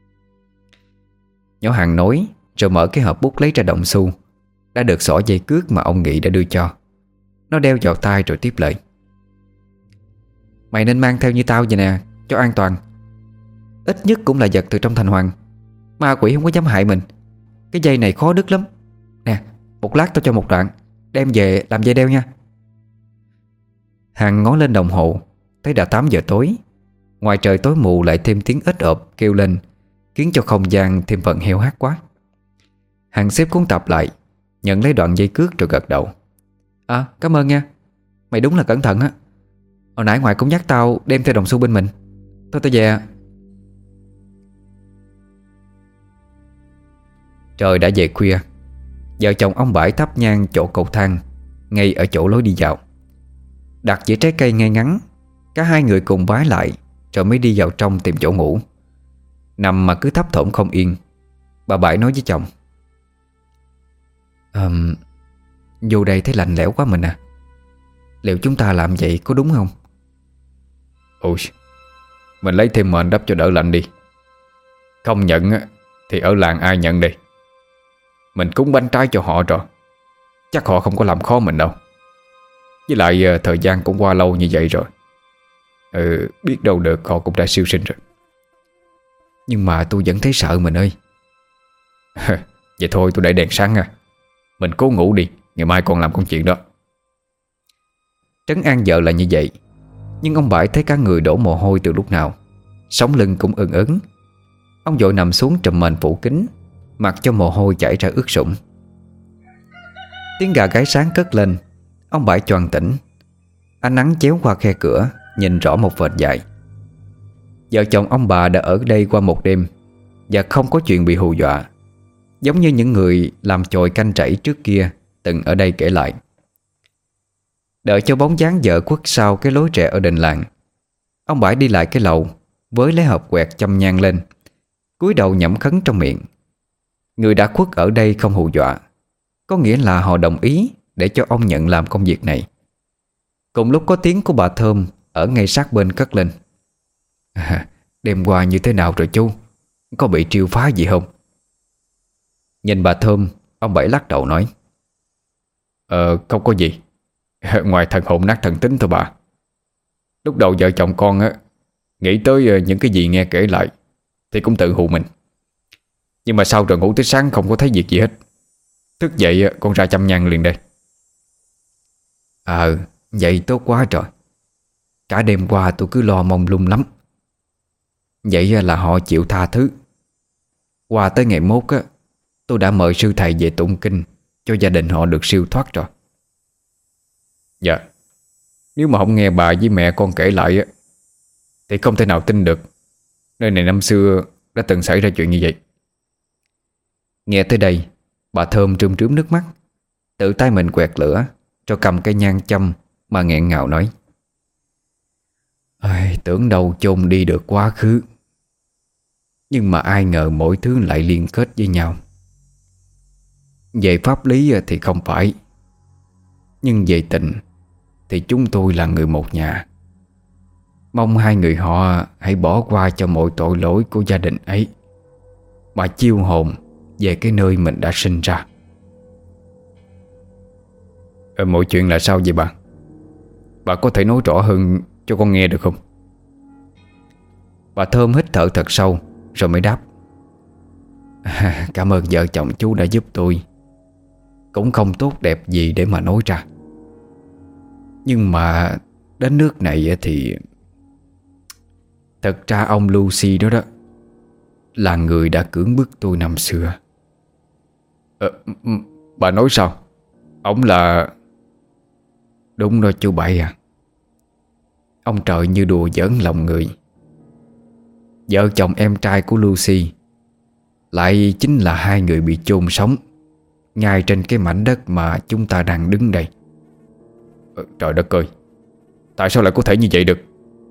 Nhỏ Hằng nói rồi mở cái hộp bút lấy ra đồng xu đã được xỏ dây cước mà ông Nghị đã đưa cho. Nó đeo vào tay rồi tiếp lời: Mày nên mang theo như tao vậy nè, cho an toàn. Ít nhất cũng là vật từ trong thành hoàng, ma quỷ không có dám hại mình. Cái dây này khó đứt lắm. Nè, một lát tao cho một đoạn, đem về làm dây đeo nha. Hằng ngó lên đồng hồ, thấy đã 8 giờ tối. Ngoài trời tối mù lại thêm tiếng ếch ộp kêu lên, khiến cho không gian thêm phần heo hắt quá. Hằng xếp cuốn tập lại, nhận lấy đoạn dây cước rồi gật đầu: Cảm ơn nha. Mày đúng là cẩn thận á. Hồi nãy ngoại cũng nhắc tao đem theo đồng xu bên mình. Thôi tao về. Trời đã về khuya. Vợ chồng ông Bãi thắp nhang chỗ cầu thang ngay ở chỗ lối đi vào. Đặt dĩa trái cây ngay ngắn, cả hai người cùng vái lại rồi mới đi vào trong tìm chỗ ngủ. Nằm mà cứ thấp thỏm không yên. Bà Bãi nói với chồng: Vô đây thấy lạnh lẽo quá mình à. Liệu chúng ta làm vậy có đúng không? Ôi, mình lấy thêm mền đắp cho đỡ lạnh đi. Không nhận thì ở làng ai nhận đây? Mình cúng bánh trái cho họ rồi, chắc họ không có làm khó mình đâu. Với lại thời gian cũng qua lâu như vậy rồi. Biết đâu được họ cũng đã siêu sinh rồi. Nhưng mà tôi vẫn thấy sợ mình ơi. Vậy thôi tôi để đèn sáng nha. Mình cố ngủ đi, ngày mai còn làm công chuyện đó. Trấn an vợ là như vậy, nhưng ông Bãi thấy cả người đổ mồ hôi từ lúc nào, sống lưng cũng ưng ấn. Ông vội nằm xuống trùm mền phủ kín, mặc cho mồ hôi chảy ra ướt sũng. Tiếng gà gáy sáng cất lên. Ông Bãi choàng tỉnh. Ánh nắng chéo qua khe cửa, nhìn rõ một vệt dài. Vợ chồng ông bà đã ở đây qua một đêm và không có chuyện bị hù dọa, giống như những người làm chòi canh trẩy trước kia từng ở đây kể lại. Đợi cho bóng dáng vợ khuất sau cái lối rẽ ở đình làng, ông Bãi đi lại cái lầu, với lấy hộp quẹt châm nhang lên, cúi đầu nhẩm khấn trong miệng. Người đã khuất ở đây không hù dọa, có nghĩa là họ đồng ý để cho ông nhận làm công việc này. Cùng lúc có tiếng của bà Thơm ở ngay sát bên cất lên: Đêm qua như thế nào rồi chú? Có bị triêu phá gì không? Nhìn bà Thơm, ông Bảy lắc đầu nói: Không có gì. Ngoài thần hồn nát thần tính thôi bà. Lúc đầu vợ chồng con nghĩ tới những cái gì nghe kể lại, thì cũng tự hù mình. Nhưng mà sau rồi ngủ tới sáng không có thấy việc gì hết. Thức dậy con ra chăm nhang liền đây. Vậy tốt quá rồi. Cả đêm qua tôi cứ lo mông lung lắm. Vậy là họ chịu tha thứ. Qua tới ngày mốt á, tôi đã mời sư thầy về tụng kinh cho gia đình họ được siêu thoát rồi. Dạ. Nếu mà không nghe bà với mẹ con kể lại á, thì không thể nào tin được nơi này năm xưa đã từng xảy ra chuyện như vậy. Nghe tới đây, bà Thơm trươm trướm nước mắt, tự tay mình quẹt lửa, cho cầm cây nhang châm mà nghẹn ngào nói: tưởng đâu chôn đi được quá khứ, nhưng mà ai ngờ mỗi thứ lại liên kết với nhau. Về pháp lý thì không phải, nhưng về tình thì chúng tôi là người một nhà. Mong hai người họ hãy bỏ qua cho mọi tội lỗi của gia đình ấy, mà chiêu hồn về cái nơi mình đã sinh ra. Mọi chuyện là sao vậy bà? Bà có thể nói rõ hơn cho con nghe được không? Bà Thơm hít thở thật sâu rồi mới đáp: Cảm ơn vợ chồng chú đã giúp tôi. Cũng không tốt đẹp gì để mà nói ra, nhưng mà đến nước này thì thật ra ông Lucy đó là người đã cưỡng bức tôi năm xưa. Bà nói sao? Ông là... Đúng rồi chú Bảy à. Ông trời như đùa giỡn lòng người. Vợ chồng em trai của Lucy lại chính là hai người bị chôn sống ngay trên cái mảnh đất mà chúng ta đang đứng đây. Trời đất ơi, tại sao lại có thể như vậy được?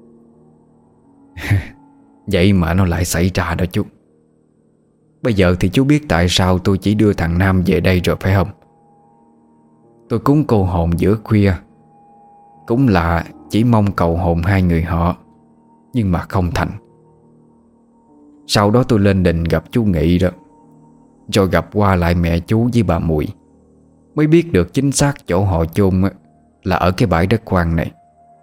Vậy mà nó lại xảy ra đó chú. Bây giờ thì chú biết tại sao tôi chỉ đưa thằng Nam về đây rồi phải không? Tôi cúng cô hồn giữa khuya cũng là chỉ mong cầu hồn hai người họ, nhưng mà không thành. Sau đó tôi lên đình gặp chú Nghị đó, rồi gặp qua lại mẹ chú với bà Mùi, mới biết được chính xác chỗ họ chôn là ở cái bãi đất hoang này.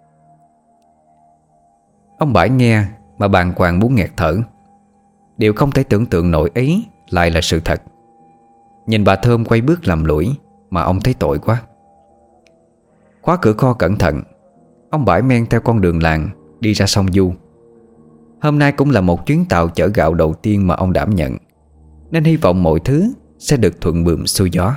Ông Bãi nghe mà bàng hoàng muốn nghẹt thở. Điều không thể tưởng tượng nổi ấy lại là sự thật. Nhìn bà Thơm quay bước lầm lũi mà ông thấy tội quá. Khóa cửa kho cẩn thận, ông Bãi men theo con đường làng đi ra sông Du. Hôm nay cũng là một chuyến tàu chở gạo đầu tiên mà ông đảm nhận, nên hy vọng mọi thứ sẽ được thuận buồm xuôi gió.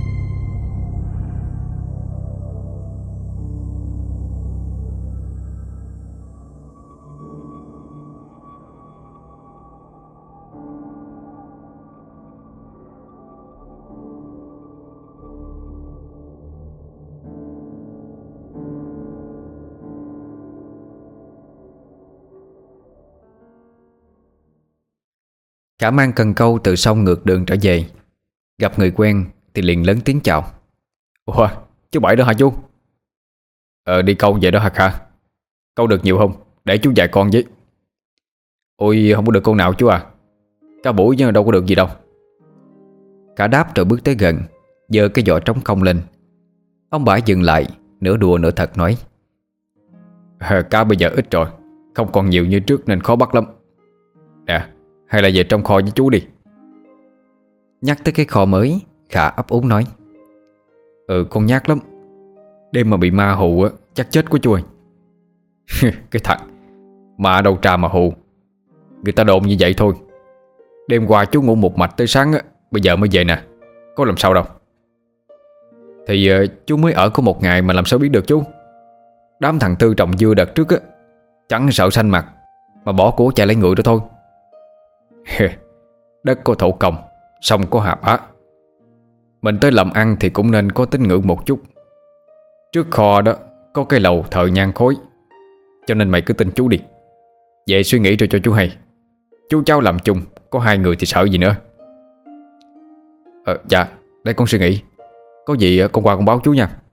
Khả mang cần câu từ sông ngược đường trở về, gặp người quen thì liền lớn tiếng chào. Ủa, chú Bảy đó hả chú? Đi câu vậy đó hả Khả? Câu được nhiều không? Để chú dạy con với. Ôi, không có được con nào chú à. Cả buổi chứ đâu có được gì đâu. Khả đáp rồi bước tới gần, giơ cái giỏ trống không lên. Ông Bãi dừng lại, nửa đùa nửa thật nói: Cá bây giờ ít rồi, không còn nhiều như trước nên khó bắt lắm. Nè, hay là về trong kho với chú đi. Nhắc tới cái kho mới, Khả ấp úng nói: Con nhát lắm. Đêm mà bị ma hù chắc chết của chú ơi. Cái thằng ma đâu trà mà hù. Người ta đồn như vậy thôi. Đêm qua chú ngủ một mạch tới sáng bây giờ mới về nè. Có làm sao đâu. Thì chú mới ở có một ngày mà làm sao biết được chú. Đám thằng Tư trồng dưa đợt trước chẳng sợ xanh mặt mà bỏ của chạy lấy người đó thôi. Đất có thổ công, sông có hạp á. Mình tới làm ăn thì cũng nên có tín ngưỡng một chút. Trước kho đó có cái lầu thờ nhang khối, cho nên mày cứ tin chú đi. Về suy nghĩ rồi cho chú hay. Chú cháu làm chung, có hai người thì sợ gì nữa. Dạ, để con suy nghĩ. Có gì con qua con báo chú nha.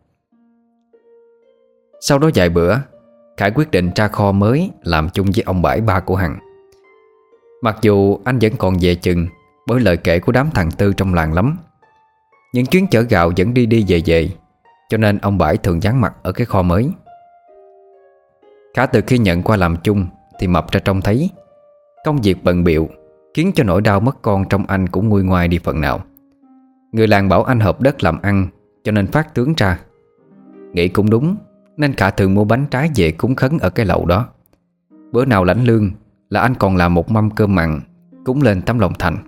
Sau đó vài bữa, Khải quyết định ra kho mới làm chung với ông Bãi, ba của Hằng. Mặc dù anh vẫn còn dè chừng bởi lời kể của đám thằng Tư trong làng lắm. Những chuyến chở gạo vẫn đi đi về về, cho nên ông Bãi thường vắng mặt ở cái kho mới. Khả từ khi nhận qua làm chung thì mập ra trông thấy. Công việc bận bịu khiến cho nỗi đau mất con trong anh cũng nguôi ngoai đi phần nào. Người làng bảo anh hợp đất làm ăn, cho nên phát tướng ra. Nghĩ cũng đúng, nên Khả thường mua bánh trái về cúng khấn ở cái lậu đó. Bữa nào lãnh lương là anh còn làm một mâm cơm mặn cúng lên tấm lòng thành.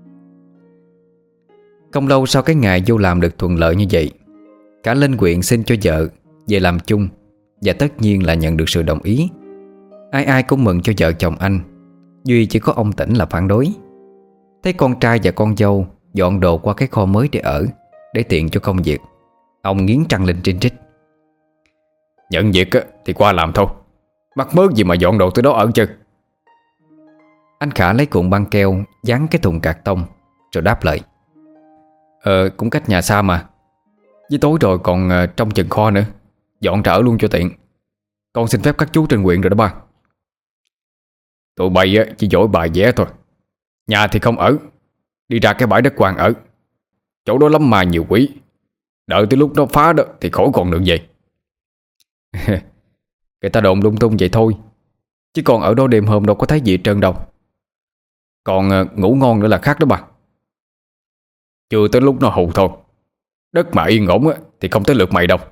Không lâu sau cái ngày vô làm được thuận lợi như vậy, Khả lên huyện xin cho vợ về làm chung, và tất nhiên là nhận được sự đồng ý. Ai ai cũng mừng cho vợ chồng anh, duy chỉ có ông Tĩnh là phản đối. Thấy con trai và con dâu dọn đồ qua cái kho mới để ở, để tiện cho công việc, ông nghiến răng lên trinh trích: Nhận việc thì qua làm thôi, mắc mớ gì mà dọn đồ tới đó ở chứ. Anh Khả lấy cuộn băng keo dán cái thùng cạc tông, rồi đáp lời: Cũng cách nhà xa mà, với tối rồi còn trong chừng kho nữa, dọn trở luôn cho tiện. Con xin phép các chú trên huyện rồi đó ba. Tụi bay chỉ giỏi bài vẽ thôi, nhà thì không ở, đi ra cái bãi đất hoang ở. Chỗ đó lắm mà nhiều quỷ, đợi tới lúc nó phá đó thì khỏi còn được gì. Người ta đồn lung tung vậy thôi, chứ còn ở đó đêm hôm đâu có thấy gì hết trơn đâu. Còn ngủ ngon nữa là khác đó bà. Chưa tới lúc nó hù thôi, đất mà yên ổn thì không tới lượt mày đâu.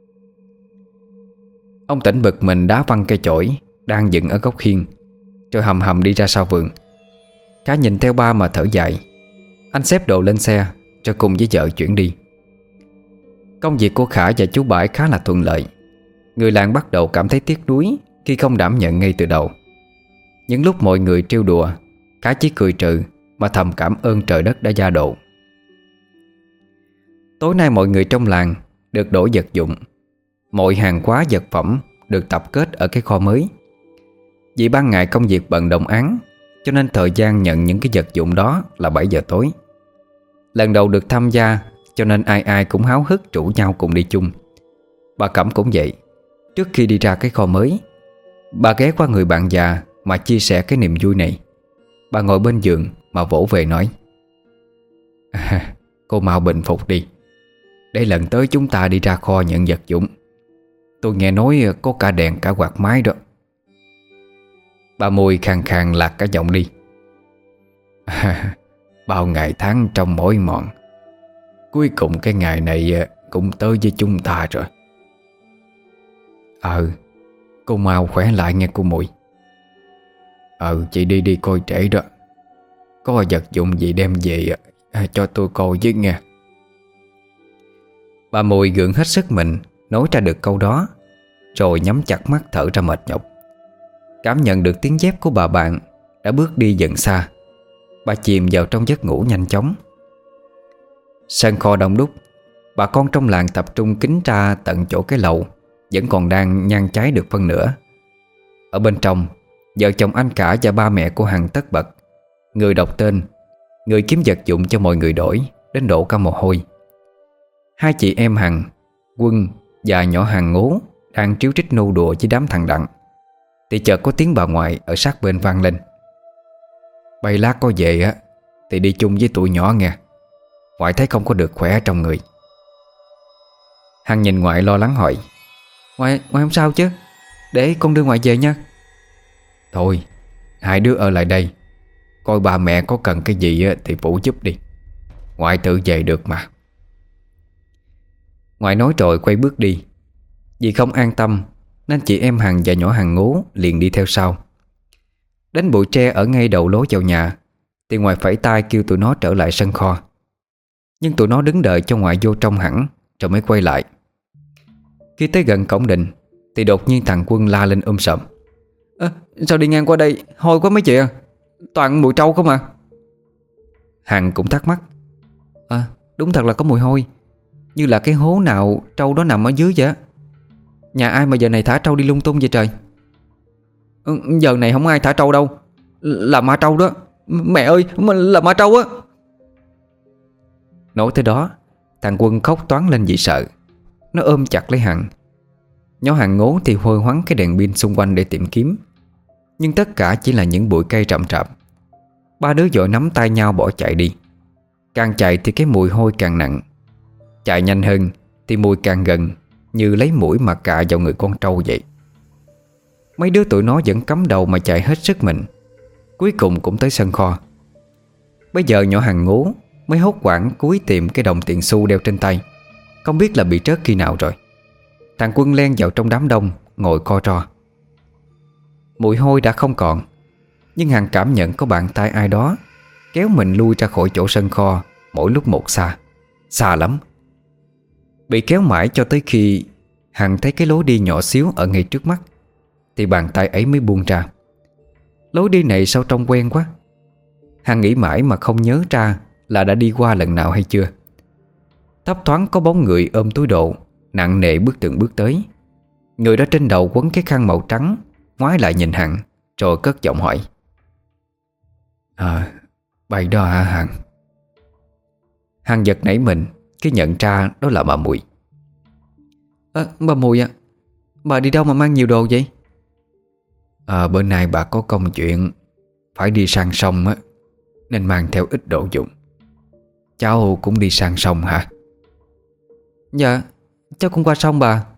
Ông Tĩnh bực mình đá văng cây chổi đang dựng ở góc hiên, rồi hầm hầm đi ra sau vườn. Khả nhìn theo ba mà thở dài. Anh xếp đồ lên xe, rồi cùng với vợ chuyển đi. Công việc của Khả và chú Bãi khá là thuận lợi. Người làng bắt đầu cảm thấy tiếc nuối khi không đảm nhận ngay từ đầu. Những lúc mọi người trêu đùa, Khả chỉ cười trừ mà thầm cảm ơn trời đất đã gia độ. Tối nay mọi người trong làng được đổi vật dụng. Mọi hàng hóa vật phẩm được tập kết ở cái kho mới. Vì ban ngày công việc bận đồng án, cho nên thời gian nhận những cái vật dụng đó là 7 giờ tối. Lần đầu được tham gia, cho nên ai ai cũng háo hức rủ nhau cùng đi chung. Bà Cẩm cũng vậy. Trước khi đi ra cái kho mới, bà ghé qua người bạn già mà chia sẻ cái niềm vui này. Bà ngồi bên giường mà vỗ về nói: Cô mau bình phục đi, để lần tới chúng ta đi ra kho nhận vật dụng. Tôi nghe nói có cả đèn cả quạt máy đó. Bà Mùi khàn khàn lạc cả giọng đi: Bao ngày tháng trong mỏi mòn, cuối cùng cái ngày này cũng tới với chúng ta rồi. Cô mau khỏe lại nghe cô Mùi. Chị đi coi trễ đó. Có vật dụng gì đem về cho tôi coi với nghe. Bà Mùi gượng hết sức mình nói ra được câu đó, rồi nhắm chặt mắt thở ra mệt nhọc. Cảm nhận được tiếng dép của bà bạn đã bước đi dần xa, bà chìm vào trong giấc ngủ nhanh chóng. Sân kho đông đúc, bà con trong làng tập trung kín ra tận chỗ cái lầu vẫn còn đang nhang cháy được phân nửa. Ở bên trong, vợ chồng anh Cả và ba mẹ của Hằng tất bật, người đọc tên, người kiếm vật dụng cho mọi người đổi, đến đổ cả mồ hôi. Hai chị em Hằng, Quân và nhỏ Hằng Ngố đang tríu trích nô đùa với đám thằng Đặng, thì chợt có tiếng bà ngoại ở sát bên vang lên: Bay lát có về thì đi chung với tụi nhỏ nghe. Ngoại thấy không có được khỏe trong người. Hằng nhìn ngoại lo lắng hỏi: Ngoại không sao chứ? Để con đưa ngoại về nha. Thôi, hai đứa ở lại đây, coi ba mẹ có cần cái gì thì phụ giúp đi. Ngoại tự về được mà. Ngoại nói rồi quay bước đi. Vì không an tâm nên chị em Hằng và nhỏ Hằng Ngố liền đi theo sau. Đến bụi tre ở ngay đầu lối vào nhà thì ngoại phẩy tay kêu tụi nó trở lại sân kho. Nhưng tụi nó đứng đợi cho ngoại vô trong hẳn rồi mới quay lại. Khi tới gần cổng đình thì đột nhiên thằng Quân la lên sầm: Sao đi ngang qua đây hôi quá mấy chị à? Toàn mùi trâu không à? Hằng cũng thắc mắc: Đúng thật là có mùi hôi, như là cái hố nào trâu đó nằm ở dưới vậy á. Nhà ai mà giờ này thả trâu đi lung tung vậy trời? Giờ này không ai thả trâu đâu, là ma trâu đó. Mẹ ơi, là ma trâu á. Nói tới đó, thằng Quân khóc toáng lên vì sợ. Nó ôm chặt lấy Hằng. Nhỏ Hằng Ngố thì hôi hoắng cái đèn pin xung quanh để tìm kiếm, nhưng tất cả chỉ là những bụi cây rậm rạp. Ba đứa vội nắm tay nhau bỏ chạy đi. Càng chạy thì cái mùi hôi càng nặng. Chạy nhanh hơn thì mùi càng gần, như lấy mũi mà cạ vào người con trâu vậy. Mấy đứa tụi nó vẫn cắm đầu mà chạy hết sức mình. Cuối cùng cũng tới sân kho. Bây giờ nhỏ Hằng Ngố mới hốt hoảng cúi tìm cái đồng tiền xu đeo trên tay, không biết là bị trớt khi nào rồi. Thằng Quân len vào trong đám đông, ngồi co ro. Mùi hôi đã không còn, nhưng Hằng cảm nhận có bàn tay ai đó kéo mình lui ra khỏi chỗ sân kho, mỗi lúc một xa. Xa lắm. Bị kéo mãi cho tới khi Hằng thấy cái lối đi nhỏ xíu ở ngay trước mắt, thì bàn tay ấy mới buông ra. Lối đi này sao trông quen quá. Hằng nghĩ mãi mà không nhớ ra là đã đi qua lần nào hay chưa. Thấp thoáng có bóng người ôm túi đồ, nặng nề bước từng bước tới. Người đó trên đầu quấn cái khăn màu trắng, ngoái lại nhìn Hằng rồi cất giọng hỏi: Bày đó hả Hằng? Hằng giật nảy mình khi nhận ra đó là bà Mùi. Bà Mùi à, bà đi đâu mà mang nhiều đồ vậy? Bữa nay bà có công chuyện phải đi sang sông á, nên mang theo ít đồ dụng. Cháu cũng đi sang sông hả? Dạ, cháu cũng qua sông bà.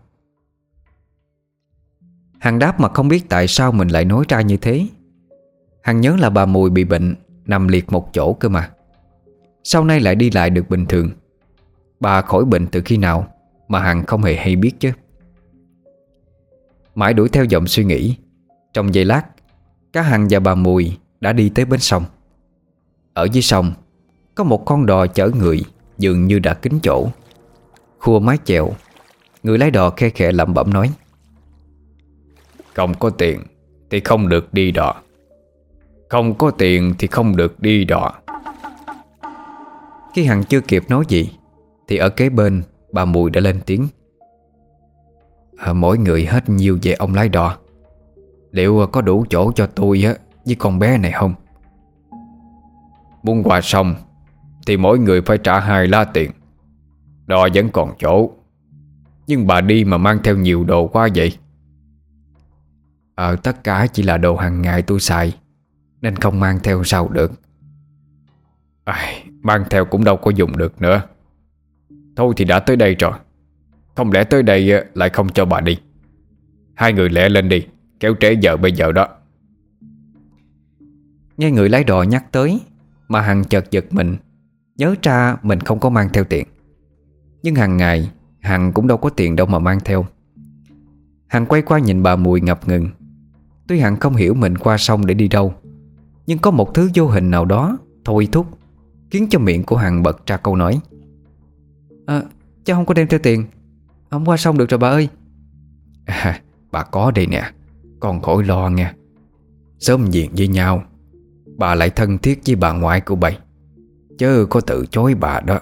Hằng đáp mà không biết tại sao mình lại nói ra như thế. Hằng nhớ là bà Mùi bị bệnh, nằm liệt một chỗ cơ mà. Sau này lại đi lại được bình thường. Bà khỏi bệnh từ khi nào mà Hằng không hề hay biết chứ. Mãi đuổi theo dòng suy nghĩ, trong giây lát cả Hằng và bà Mùi đã đi tới bến sông. Ở dưới sông có một con đò chở người dường như đã kín chỗ. Khua mái chèo, người lái đò khe khẽ lẩm bẩm nói: Không có tiền thì không được đi đò. Không có tiền thì không được đi đò. Khi Hằng chưa kịp nói gì thì ở kế bên bà Mùi đã lên tiếng: Mỗi người hết nhiêu về ông lái đò? Liệu có đủ chỗ cho tôi với con bé này không? Muốn qua sông thì mỗi người phải trả 2 lá tiền. Đò vẫn còn chỗ, nhưng bà đi mà mang theo nhiều đồ quá vậy. Tất cả chỉ là đồ hàng ngày tôi xài, nên không mang theo sao được. Mang theo cũng đâu có dùng được nữa. Thôi thì đã tới đây rồi, không lẽ tới đây lại không cho bà đi? Hai người lẹ lên đi, kéo trễ giờ bây giờ đó. Nghe người lái đò nhắc tới mà Hằng chợt giật mình, nhớ ra mình không có mang theo tiền. Nhưng hàng ngày Hằng cũng đâu có tiền đâu mà mang theo. Hằng quay qua nhìn bà Mùi ngập ngừng. Tuy Hằng không hiểu mình qua sông để đi đâu, nhưng có một thứ vô hình nào đó thôi thúc, khiến cho miệng của Hằng bật ra câu nói: Cháu không có đem theo tiền, không qua sông được rồi bà ơi. Bà có đây nè, con khỏi lo nha. Sớm diện với nhau, bà lại thân thiết với bà ngoại của bà, chứ có từ chối bà đó.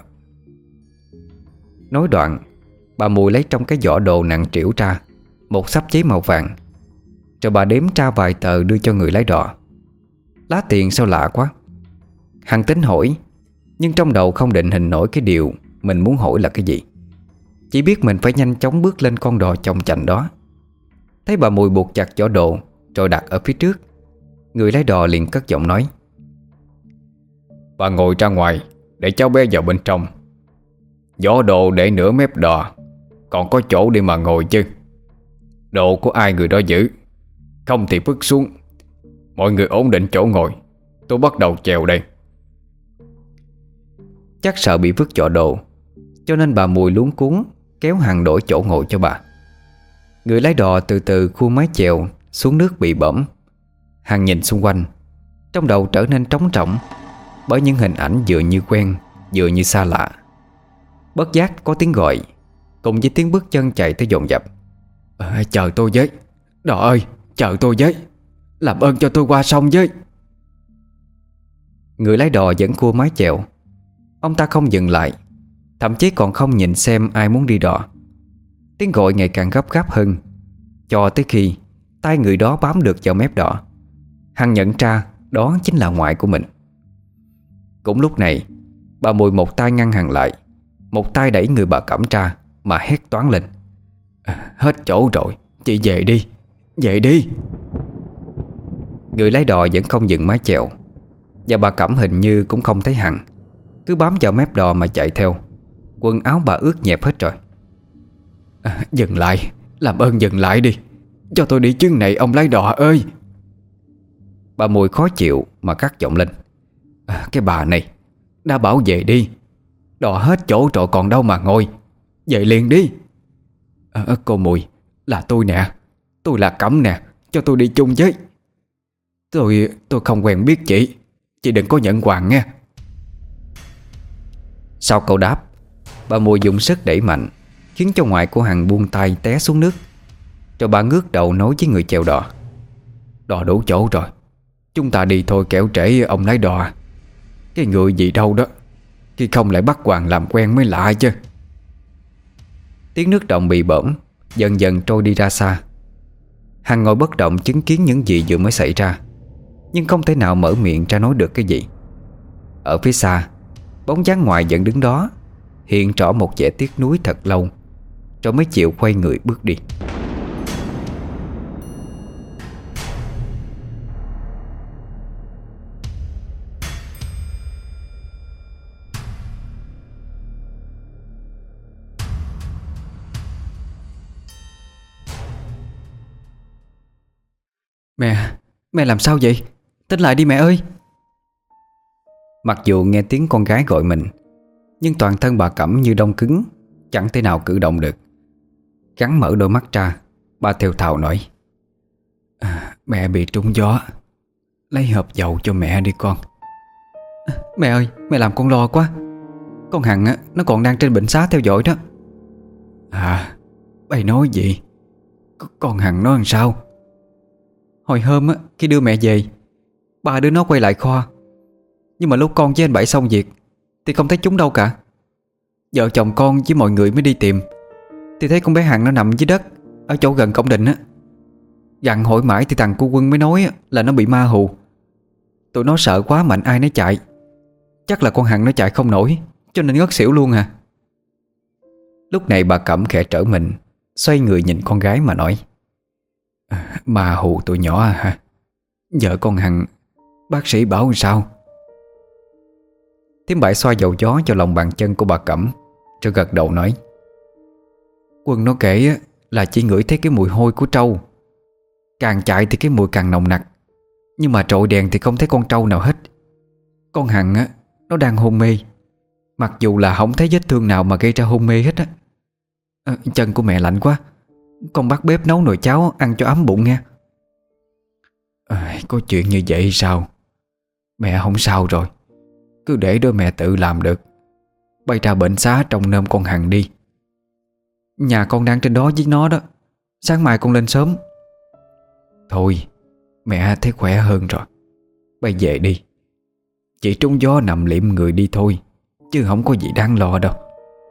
Nói đoạn, bà Mùi lấy trong cái giỏ đồ nặng trĩu ra một xấp giấy màu vàng, rồi bà đếm ra vài tờ đưa cho người lái đò. Lá tiền sao lạ quá. Hằng tính hỏi, nhưng trong đầu không định hình nổi cái điều mình muốn hỏi là cái gì. Chỉ biết mình phải nhanh chóng bước lên con đò chồng chành đó. Thấy bà Mùi buộc chặt giỏ đồ rồi đặt ở phía trước, người lái đò liền cất giọng nói: Bà ngồi ra ngoài để cháu bé vào bên trong. Giỏ đồ để nửa mép đò, còn có chỗ để mà ngồi chứ. Đồ của ai người đó giữ, không thì vứt xuống. Mọi người ổn định chỗ ngồi, tôi bắt đầu chèo đây. Chắc sợ bị vứt giỏ đồ, cho nên bà Mùi luống cuống kéo Hằng đổi chỗ ngồi cho bà. Người lái đò từ từ khu mái chèo xuống nước bị bẫm. Hằng nhìn xung quanh, trong đầu trở nên trống rỗng bởi những hình ảnh vừa như quen vừa như xa lạ. Bất giác có tiếng gọi cùng với tiếng bước chân chạy tới dồn dập. Chờ tôi với, đò ơi, chờ tôi với, làm ơn cho tôi qua sông với. Người lái đò vẫn cua mái chèo. Ông ta không dừng lại, thậm chí còn không nhìn xem ai muốn đi đò. Tiếng gọi ngày càng gấp gáp hơn, cho tới khi tay người đó bám được vào mép đò. Hằng nhận ra đó chính là ngoại của mình. Cũng lúc này, bà Mùi một tay ngăn Hằng lại, một tay đẩy người bà Cẩm ra mà hét toáng lên: Hết chỗ rồi, chị về đi, về đi. Người lái đò vẫn không dừng mái chèo, và bà Cẩm hình như cũng không thấy Hằng, cứ bám vào mép đò mà chạy theo. Quần áo bà ướt nhẹp hết rồi. Dừng lại, làm ơn dừng lại đi, cho tôi đi chân này ông lái đò ơi. Bà Mùi khó chịu mà cắt giọng lên. Cái bà này, đã bảo về đi, đò hết chỗ rồi còn đâu mà ngồi. Về liền đi. Cô Mùi, là tôi nè. Tôi là Cẩm nè, cho tôi đi chung với. Tôi không quen biết chị. Chị đừng có nhận quàng nghe. Sau câu đáp, bà Mùi dùng sức đẩy mạnh, khiến cho ngoại của Hằng buông tay té xuống nước. Rồi bà ngước đầu nói với người chèo đò. Đò đủ chỗ rồi, chúng ta đi thôi, kẻo trễ ông lái đò. Cái người gì đâu đó, khi không lại bắt Hoàng làm quen mới lạ chứ. Tiếng nước động bị bõm dần dần trôi đi ra xa. Hằng ngồi bất động chứng kiến những gì vừa mới xảy ra, nhưng không thể nào mở miệng ra nói được cái gì. Ở phía xa, bóng dáng ngoại vẫn đứng đó, hiện rõ một vẻ tiếc nuối thật lâu, rồi mới chịu quay người bước đi. Mẹ làm sao vậy? Tỉnh lại đi mẹ ơi. Mặc dù nghe tiếng con gái gọi mình, nhưng toàn thân bà Cẩm như đông cứng, chẳng thể nào cử động được. Gắng mở đôi mắt ra, bà thều thào nói. Mẹ bị trúng gió, lấy hộp dầu cho mẹ đi con. Mẹ ơi, mẹ làm con lo quá. Con Hằng á, nó còn đang trên bệnh xá theo dõi đó. Bày nói gì? Con Hằng nó làm sao? Hồi hôm á, khi đưa mẹ về, ba đứa nó quay lại kho. Nhưng mà lúc con với anh Bảy xong việc thì không thấy chúng đâu cả. Vợ chồng con với mọi người mới đi tìm, thì thấy con bé Hằng nó nằm dưới đất ở chỗ gần cổng đình á. Dặn hỏi mãi thì thằng cu Quân mới nói là nó bị ma hù. Tụi nó sợ quá mạnh ai nấy chạy. Chắc là con Hằng nó chạy không nổi, cho nên ngất xỉu luôn à. Lúc này bà Cẩm khẽ trở mình, xoay người nhìn con gái mà nói. Ma hù tụi nhỏ à hả? Vợ con Hằng, bác sĩ bảo sao? Thím Bảy xoa dầu gió cho lòng bàn chân của bà Cẩm, rồi gật đầu nói. Quân nó kể là chỉ ngửi thấy cái mùi hôi của trâu. Càng chạy thì cái mùi càng nồng nặc, nhưng mà trội đèn thì không thấy con trâu nào hết. Con Hằng á, nó đang hôn mê, mặc dù là không thấy vết thương nào mà gây ra hôn mê hết á. Chân của mẹ lạnh quá, con bắt bếp nấu nồi cháo ăn cho ấm bụng nghe. Có chuyện như vậy sao? Mẹ không sao rồi, cứ để đôi mẹ tự làm được. Bay ra bệnh xá trông nom con Hằng đi. Nhà con đang trên đó với nó đó, sáng mai con lên sớm. Thôi, mẹ thấy khỏe hơn rồi, bay về đi. Chỉ trúng gió nằm liệm người đi thôi, chứ không có gì đáng lo đâu.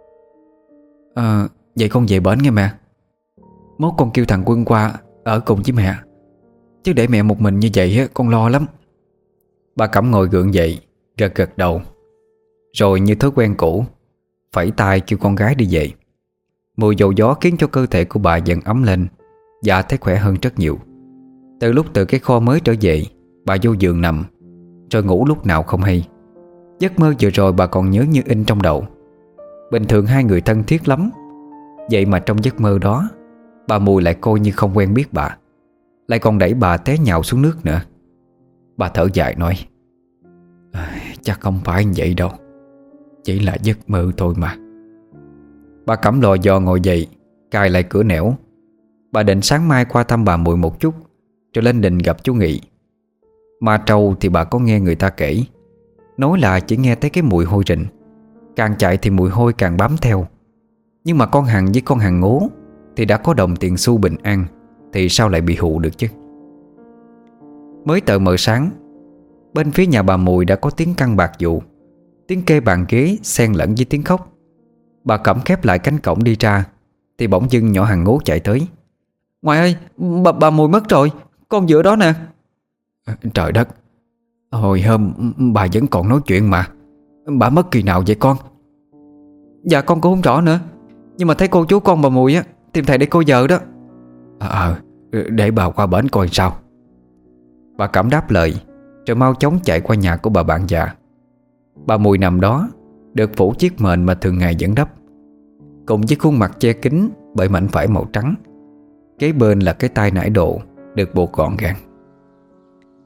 Vậy con về bển nghe mẹ. Mốt con kêu thằng Quân qua ở cùng với mẹ, chứ để mẹ một mình như vậy con lo lắm. Bà Cẩm ngồi gượng dậy, gật gật đầu, rồi như thói quen cũ phẩy tay kêu con gái đi về. Mùi dầu gió khiến cho cơ thể của bà dần ấm lên, và thấy khỏe hơn rất nhiều. Từ lúc từ cái kho mới trở về, bà vô giường nằm, rồi ngủ lúc nào không hay. Giấc mơ vừa rồi bà còn nhớ như in trong đầu. Bình thường hai người thân thiết lắm, vậy mà trong giấc mơ đó, bà Mùi lại coi như không quen biết bà, lại còn đẩy bà té nhào xuống nước nữa. Bà thở dài nói. Chắc không phải như vậy đâu, chỉ là giấc mơ thôi mà. Bà Cẩm lò dò ngồi dậy, cài lại cửa nẻo. Bà định sáng mai qua thăm bà Mùi một chút, rồi lên đình gặp chú Nghị. Ma trâu thì bà có nghe người ta kể, nói là chỉ nghe thấy cái mùi hôi rình, càng chạy thì mùi hôi càng bám theo. Nhưng mà con Hằng với con Hằng ngố thì đã có đồng tiền xu bình an, thì sao lại bị hụ được chứ. Mới tờ mờ sáng, bên phía nhà bà Mùi đã có tiếng căng bạc dụ, tiếng kê bàn ghế xen lẫn với tiếng khóc. Bà Cẩm khép lại cánh cổng đi ra, thì bỗng dưng nhỏ Hằng ngố chạy tới. Ngoại ơi, bà Mùi mất rồi, con giữa đó nè. Trời đất, hồi hôm bà vẫn còn nói chuyện mà. Bà mất kỳ nào vậy con? Dạ con cũng không rõ nữa, nhưng mà thấy cô chú con bà Mùi á tìm thầy để cô vợ đó. Để bà qua bển coi sao. Bà Cẩm đáp lời, rồi mau chóng chạy qua nhà của bà bạn già. Bà Mùi nằm đó, được phủ chiếc mền mà thường ngày vẫn đắp, cùng với khuôn mặt che kín bởi mảnh vải màu trắng. Kế bên là cái tai nải độ được buộc gọn gàng.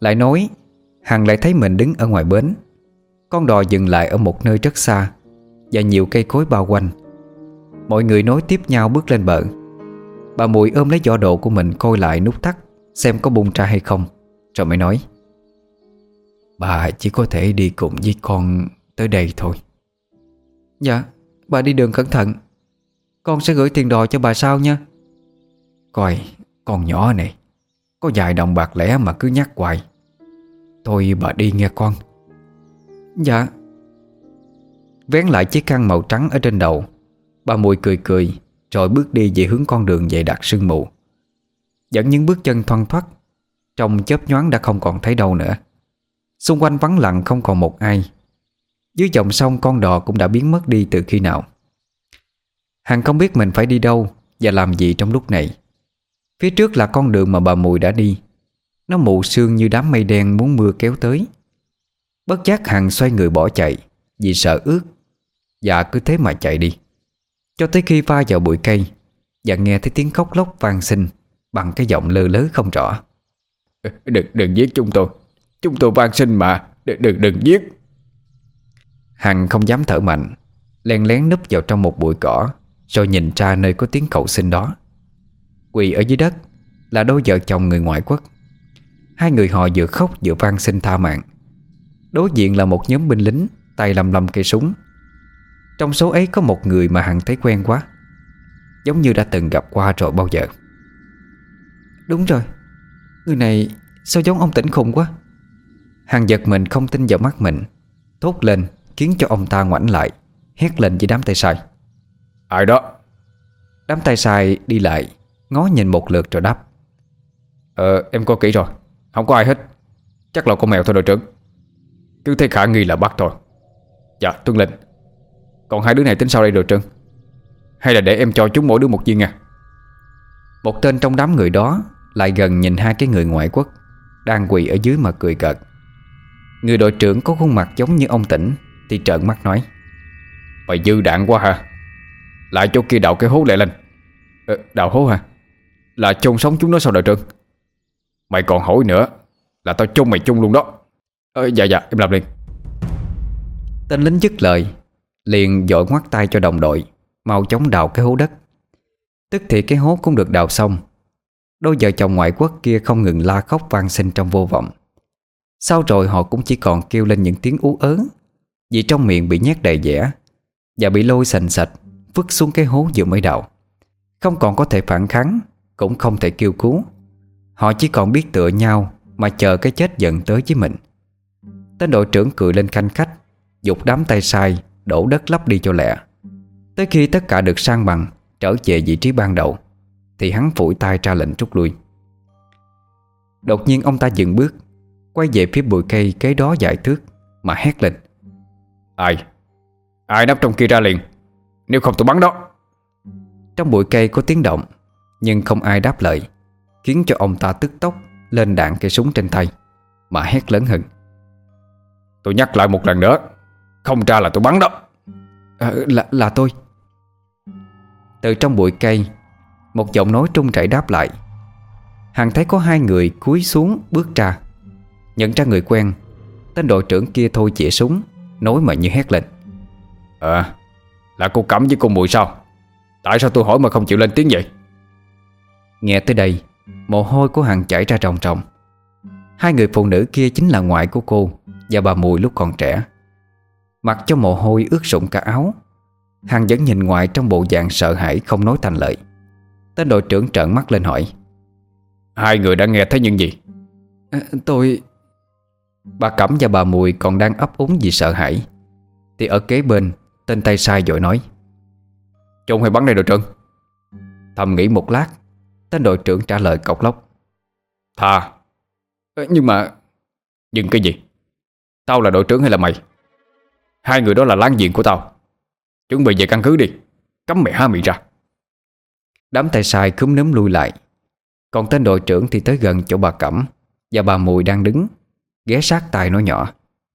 Lại nói Hằng lại thấy mình đứng ở ngoài bến. Con đò dừng lại ở một nơi rất xa và nhiều cây cối bao quanh. Mọi người nối tiếp nhau bước lên bờ. Bà Mùi ôm lấy giỏ đồ của mình coi lại nút thắt xem có bung ra hay không, rồi mới nói: Bà chỉ có thể đi cùng với con tới đây thôi. Dạ, bà đi đường cẩn thận. Con sẽ gửi tiền đò cho bà sau nha. Coi, con nhỏ này có vài đồng bạc lẻ mà cứ nhắc hoài. Thôi bà đi nghe con. Dạ. Vén lại chiếc khăn màu trắng ở trên đầu, bà Mùi cười cười rồi bước đi về hướng con đường dày đặc sương mù. Dẫn những bước chân thoăn thoắt, trong chớp nhoáng đã không còn thấy đâu nữa. Xung quanh vắng lặng không còn một ai. Dưới dòng sông con đò cũng đã biến mất đi từ khi nào. Hằng không biết mình phải đi đâu và làm gì trong lúc này. Phía trước là con đường mà bà Mùi đã đi. Nó mù sương như đám mây đen muốn mưa kéo tới. Bất giác Hằng xoay người bỏ chạy vì sợ ướt, và cứ thế mà chạy đi cho tới khi va vào bụi cây và nghe thấy tiếng khóc lóc van xin bằng cái giọng lơ lớ không rõ. Đừng giết chúng tôi. Chúng tôi van xin mà. Đừng giết. Hằng không dám thở mạnh, len lén núp vào trong một bụi cỏ, rồi nhìn ra nơi có tiếng cầu xin đó. Quỳ ở dưới đất là đôi vợ chồng người ngoại quốc. Hai người họ vừa khóc vừa van xin tha mạng. Đối diện là một nhóm binh lính tay lầm lầm cây súng. Trong số ấy có một người mà Hằng thấy quen quá, giống như đã từng gặp qua rồi bao giờ. Đúng rồi, người này sao giống ông Tỉnh khùng quá. Hằng giật mình không tin vào mắt mình, thốt lên khiến cho ông ta ngoảnh lại, hét lên với đám tay sai: Ai đó? Đám tay sai đi lại, ngó nhìn một lượt rồi đáp: Em coi kỹ rồi, không có ai hết. Chắc là con mèo thôi đội trưởng. Cứ thấy khả nghi là bắt thôi. Dạ tuân lệnh. Còn hai đứa này tính sao đây đội trưởng? Hay là để em cho chúng mỗi đứa một viên nha? Một tên trong đám người đó lại gần nhìn hai cái người ngoại quốc đang quỳ ở dưới mà cười cợt. Người đội trưởng có khuôn mặt giống như ông Tỉnh thì trợn mắt nói: Mày dư đạn quá hả? Lại chỗ kia đào cái hố lại lên. Đào hố hả? Là chôn sống chúng nó sao đội trưởng? Mày còn hỏi nữa là tao chôn mày chung luôn đó. Dạ em làm liền. Tên lính dứt lời liền vội ngoắt tay cho đồng đội mau chóng đào cái hố đất. Tức thì cái hố cũng được đào xong. Đôi vợ chồng ngoại quốc kia không ngừng la khóc van xin trong vô vọng. Sau rồi họ cũng chỉ còn kêu lên những tiếng ú ớ, vì trong miệng bị nhét đầy dẻ và bị lôi sành sạch vứt xuống cái hố vừa mới đào. Không còn có thể phản kháng, cũng không thể kêu cứu. Họ chỉ còn biết tựa nhau mà chờ cái chết dần tới với mình. Tên đội trưởng cười lên khanh khách, giục đám tay sai đổ đất lấp đi cho lẹ. Tới khi tất cả được san bằng, trở về vị trí ban đầu, thì hắn phủi tay ra lệnh rút lui. Đột nhiên ông ta dừng bước, quay về phía bụi cây kế đó vài thước mà hét lên: Ai nấp trong kia ra liền, nếu không tôi bắn đó. Trong bụi cây có tiếng động, nhưng không ai đáp lời, khiến cho ông ta tức tốc lên đạn cây súng trên tay mà hét lớn hơn: Tôi nhắc lại một lần nữa, không ra là tôi bắn đó. Là tôi. Từ trong bụi cây, một giọng nói trung chảy đáp lại. Hằng thấy có hai người cúi xuống bước ra. Nhận ra người quen, tên đội trưởng kia thôi chĩa súng, nói mà như hét lên: Là cô Cẩm với cô Mùi sao? Tại sao tôi hỏi mà không chịu lên tiếng vậy? Nghe tới đây, mồ hôi của Hằng chảy ra ròng ròng. Hai người phụ nữ kia chính là ngoại của cô và bà Mùi lúc còn trẻ. Mặc cho mồ hôi ướt sũng cả áo, Hằng vẫn nhìn ngoại trong bộ dạng sợ hãi không nói thành lời. Tên đội trưởng trợn mắt lên hỏi: Hai người đã nghe thấy những gì? Tôi... Bà Cẩm và bà Mùi còn đang ấp úng vì sợ hãi, thì ở kế bên, tên tay sai vội nói: Trông hay bắn đây đội trưởng? Thầm nghĩ một lát, tên đội trưởng trả lời cộc lốc: Thà. Nhưng mà... Nhưng cái gì? Tao là đội trưởng hay là mày? Hai người đó là láng giềng của tao. Chuẩn bị về căn cứ đi, cấm mẹ há miệng ra. Đám tay sai cúm núm lui lại. Còn tên đội trưởng thì tới gần chỗ bà Cẩm và bà Mùi đang đứng, ghé sát tai nói nhỏ: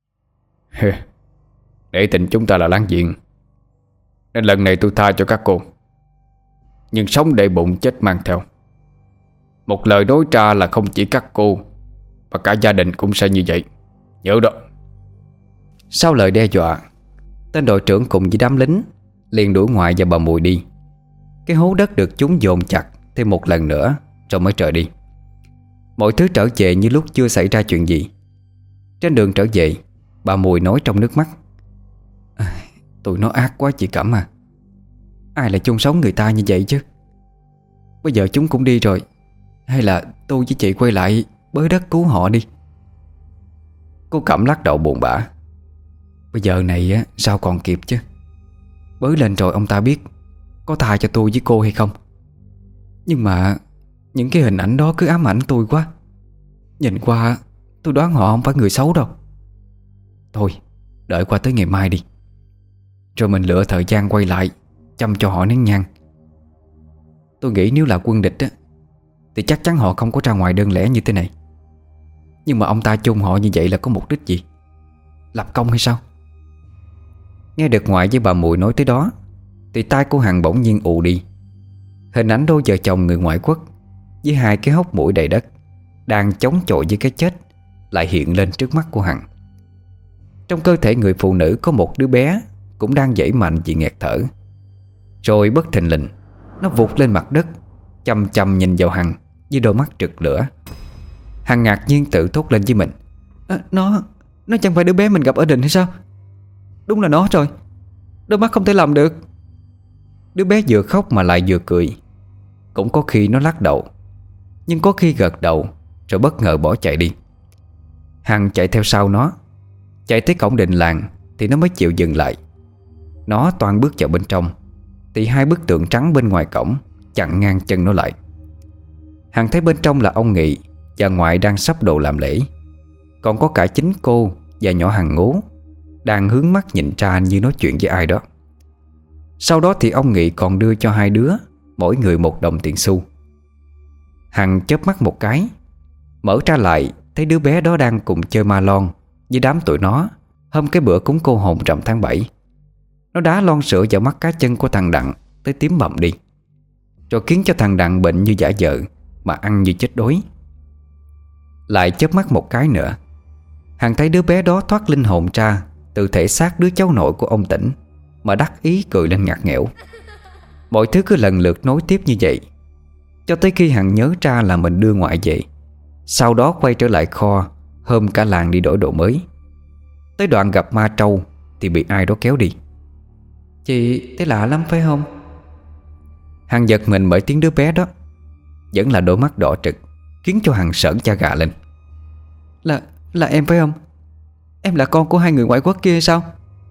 Để tình chúng ta là láng giềng, nên lần này tôi tha cho các cô. Nhưng sống để bụng chết mang theo. Một lời đối tra là không chỉ các cô và cả gia đình cũng sẽ như vậy. Nhớ đó. Sau lời đe dọa, tên đội trưởng cùng với đám lính liền đuổi ngoại và bà Mùi đi. Cái hố đất được chúng dồn chặt thêm một lần nữa rồi mới trở đi. Mọi thứ trở về như lúc chưa xảy ra chuyện gì. Trên đường trở về, bà Mùi nói trong nước mắt: Tụi nó ác quá chị Cẩm à. Ai lại chung sống người ta như vậy chứ. Bây giờ chúng cũng đi rồi, hay là tôi với chị quay lại bới đất cứu họ đi. Cô Cẩm lắc đầu buồn bã: Bây giờ này á, sao còn kịp chứ. Bới lên rồi ông ta biết có tha cho tôi với cô hay không. Nhưng mà những cái hình ảnh đó cứ ám ảnh tôi quá. Nhìn qua tôi đoán họ không phải người xấu đâu. Thôi đợi qua tới ngày mai đi, rồi mình lựa thời gian quay lại chăm cho họ nén nhang. Tôi nghĩ nếu là quân địch á, thì chắc chắn họ không có ra ngoài đơn lẻ như thế này. Nhưng mà ông ta chôn họ như vậy là có mục đích gì? Lập công hay sao? Nghe được ngoại với bà Mùi nói tới đó thì tai của Hằng bỗng nhiên ù đi. Hình ảnh đôi vợ chồng người ngoại quốc với hai cái hốc mũi đầy đất đang chống chọi với cái chết lại hiện lên trước mắt của Hằng. Trong cơ thể người phụ nữ có một đứa bé cũng đang giãy mạnh vì nghẹt thở. Rồi bất thình lình nó vụt lên mặt đất, chằm chằm nhìn vào Hằng với đôi mắt rực lửa. Hằng ngạc nhiên tự thốt lên với mình: Nó chẳng phải đứa bé mình gặp ở đình hay sao? Đúng là nó rồi, đôi mắt không thể lầm được. Đứa bé vừa khóc mà lại vừa cười. Cũng có khi nó lắc đầu, nhưng có khi gật đầu rồi bất ngờ bỏ chạy đi. Hằng chạy theo sau nó. Chạy tới cổng đình làng thì nó mới chịu dừng lại. Nó toan bước vào bên trong thì hai bức tượng trắng bên ngoài cổng chặn ngang chân nó lại. Hằng thấy bên trong là ông Nghị và ngoại đang sắp đồ làm lễ. Còn có cả chính cô và nhỏ Hằng Ngố đang hướng mắt nhìn ra như nói chuyện với ai đó. Sau đó thì ông Nghị còn đưa cho hai đứa mỗi người 1 đồng tiền xu. Hằng chớp mắt một cái, mở ra lại thấy đứa bé đó đang cùng chơi ma lon với đám tụi nó hôm cái bữa cúng cô hồn rằm tháng 7. Nó đá lon sữa vào mắt cá chân của thằng Đặng tới tím bầm đi, rồi khiến cho thằng Đặng bệnh như giả vợ mà ăn như chết đói. Lại chớp mắt một cái nữa, Hằng thấy đứa bé đó thoát linh hồn ra từ thể xác đứa cháu nội của ông Tỉnh mà đắc ý cười lên ngặt nghẽo. Mọi thứ cứ lần lượt nối tiếp như vậy, cho tới khi Hằng nhớ ra là mình đưa ngoại về. Sau đó quay trở lại kho hôm cả làng đi đổi đồ mới. Tới đoạn gặp ma trâu thì bị ai đó kéo đi. Chị thấy lạ lắm phải không? Hằng giật mình bởi tiếng đứa bé đó. Vẫn là đôi mắt đỏ trực, khiến cho Hằng sởn da gà lên. Là em phải không? Em là con của hai người ngoại quốc kia hay sao?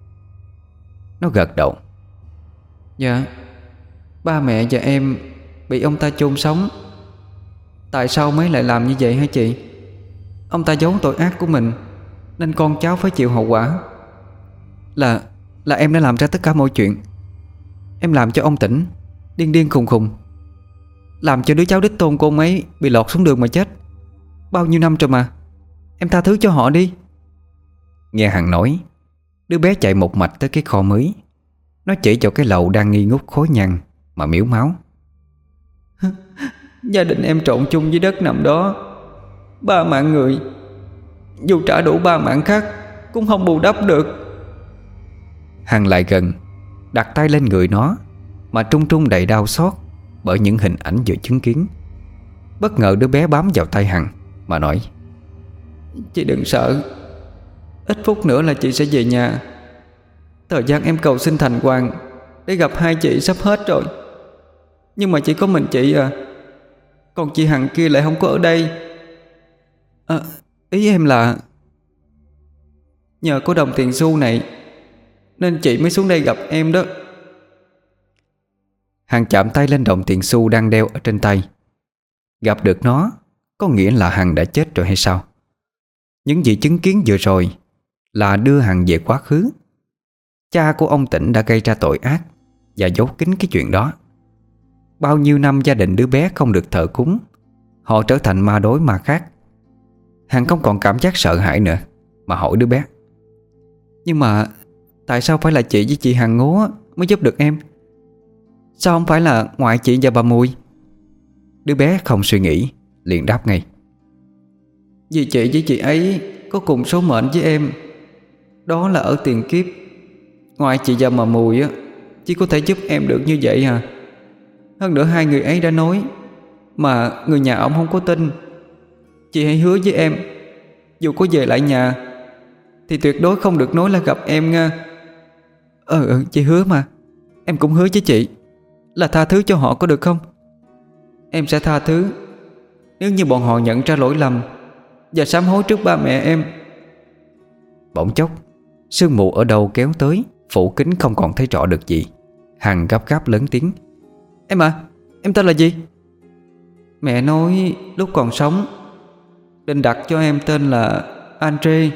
Nó gật đầu. Dạ, ba mẹ và em bị ông ta chôn sống. Tại sao mấy lại làm như vậy hả chị? Ông ta giấu tội ác của mình nên con cháu phải chịu hậu quả. Là em đã làm ra tất cả mọi chuyện. Em làm cho ông Tỉnh điên điên khùng khùng, làm cho đứa cháu đích tôn của ông ấy bị lọt xuống đường mà chết. Bao nhiêu năm rồi mà. Em tha thứ cho họ đi. Nghe Hằng nói, đứa bé chạy một mạch tới cái kho mới. Nó chỉ vào cái lầu đang nghi ngút khói nhang mà miếu máu. Gia đình em trộn chung với đất nằm đó 3 mạng người, dù trả đủ 3 mạng khác cũng không bù đắp được. Hằng lại gần, đặt tay lên người nó mà trung trung đầy đau xót bởi những hình ảnh vừa chứng kiến. Bất ngờ đứa bé bám vào tay Hằng mà nói: Chị đừng sợ, ít phút nữa là chị sẽ về nhà. Thời gian em cầu xin thành hoàng để gặp hai chị sắp hết rồi. Nhưng mà chỉ có mình chị à, còn chị Hằng kia lại không có ở đây. Ý em là nhờ có đồng tiền xu này nên chị mới xuống đây gặp em đó. Hằng chạm tay lên đồng tiền xu đang đeo ở trên tay. Gặp được nó có nghĩa là Hằng đã chết rồi hay sao? Những gì chứng kiến vừa rồi là đưa Hằng về quá khứ. Cha của ông Tỉnh đã gây ra tội ác và giấu kín cái chuyện đó. Bao nhiêu năm gia đình đứa bé không được thờ cúng, họ trở thành ma đối ma khác. Hằng không còn cảm giác sợ hãi nữa mà hỏi đứa bé: Nhưng mà tại sao phải là chị với chị Hằng Ngố mới giúp được em? Sao không phải là ngoại chị và bà Mùi? Đứa bé không suy nghĩ liền đáp ngay: Vì chị với chị ấy có cùng số mệnh với em. Đó là ở tiền kiếp. Ngoài chị và mà Mùi á, chỉ có thể giúp em được như vậy à. Hơn nữa hai người ấy đã nói, mà người nhà ông không có tin. Chị hãy hứa với em, dù có về lại nhà thì tuyệt đối không được nói là gặp em nha. Chị hứa mà. Em cũng hứa với chị là tha thứ cho họ, có được không? Em sẽ tha thứ nếu như bọn họ nhận ra lỗi lầm và sám hối trước ba mẹ em. Bỗng chốc, sương mù ở đâu kéo tới, phủ kín không còn thấy rõ được gì. Hằng gấp gáp lớn tiếng: Em à, em tên là gì? Mẹ nói lúc còn sống định đặt cho em tên là Andre.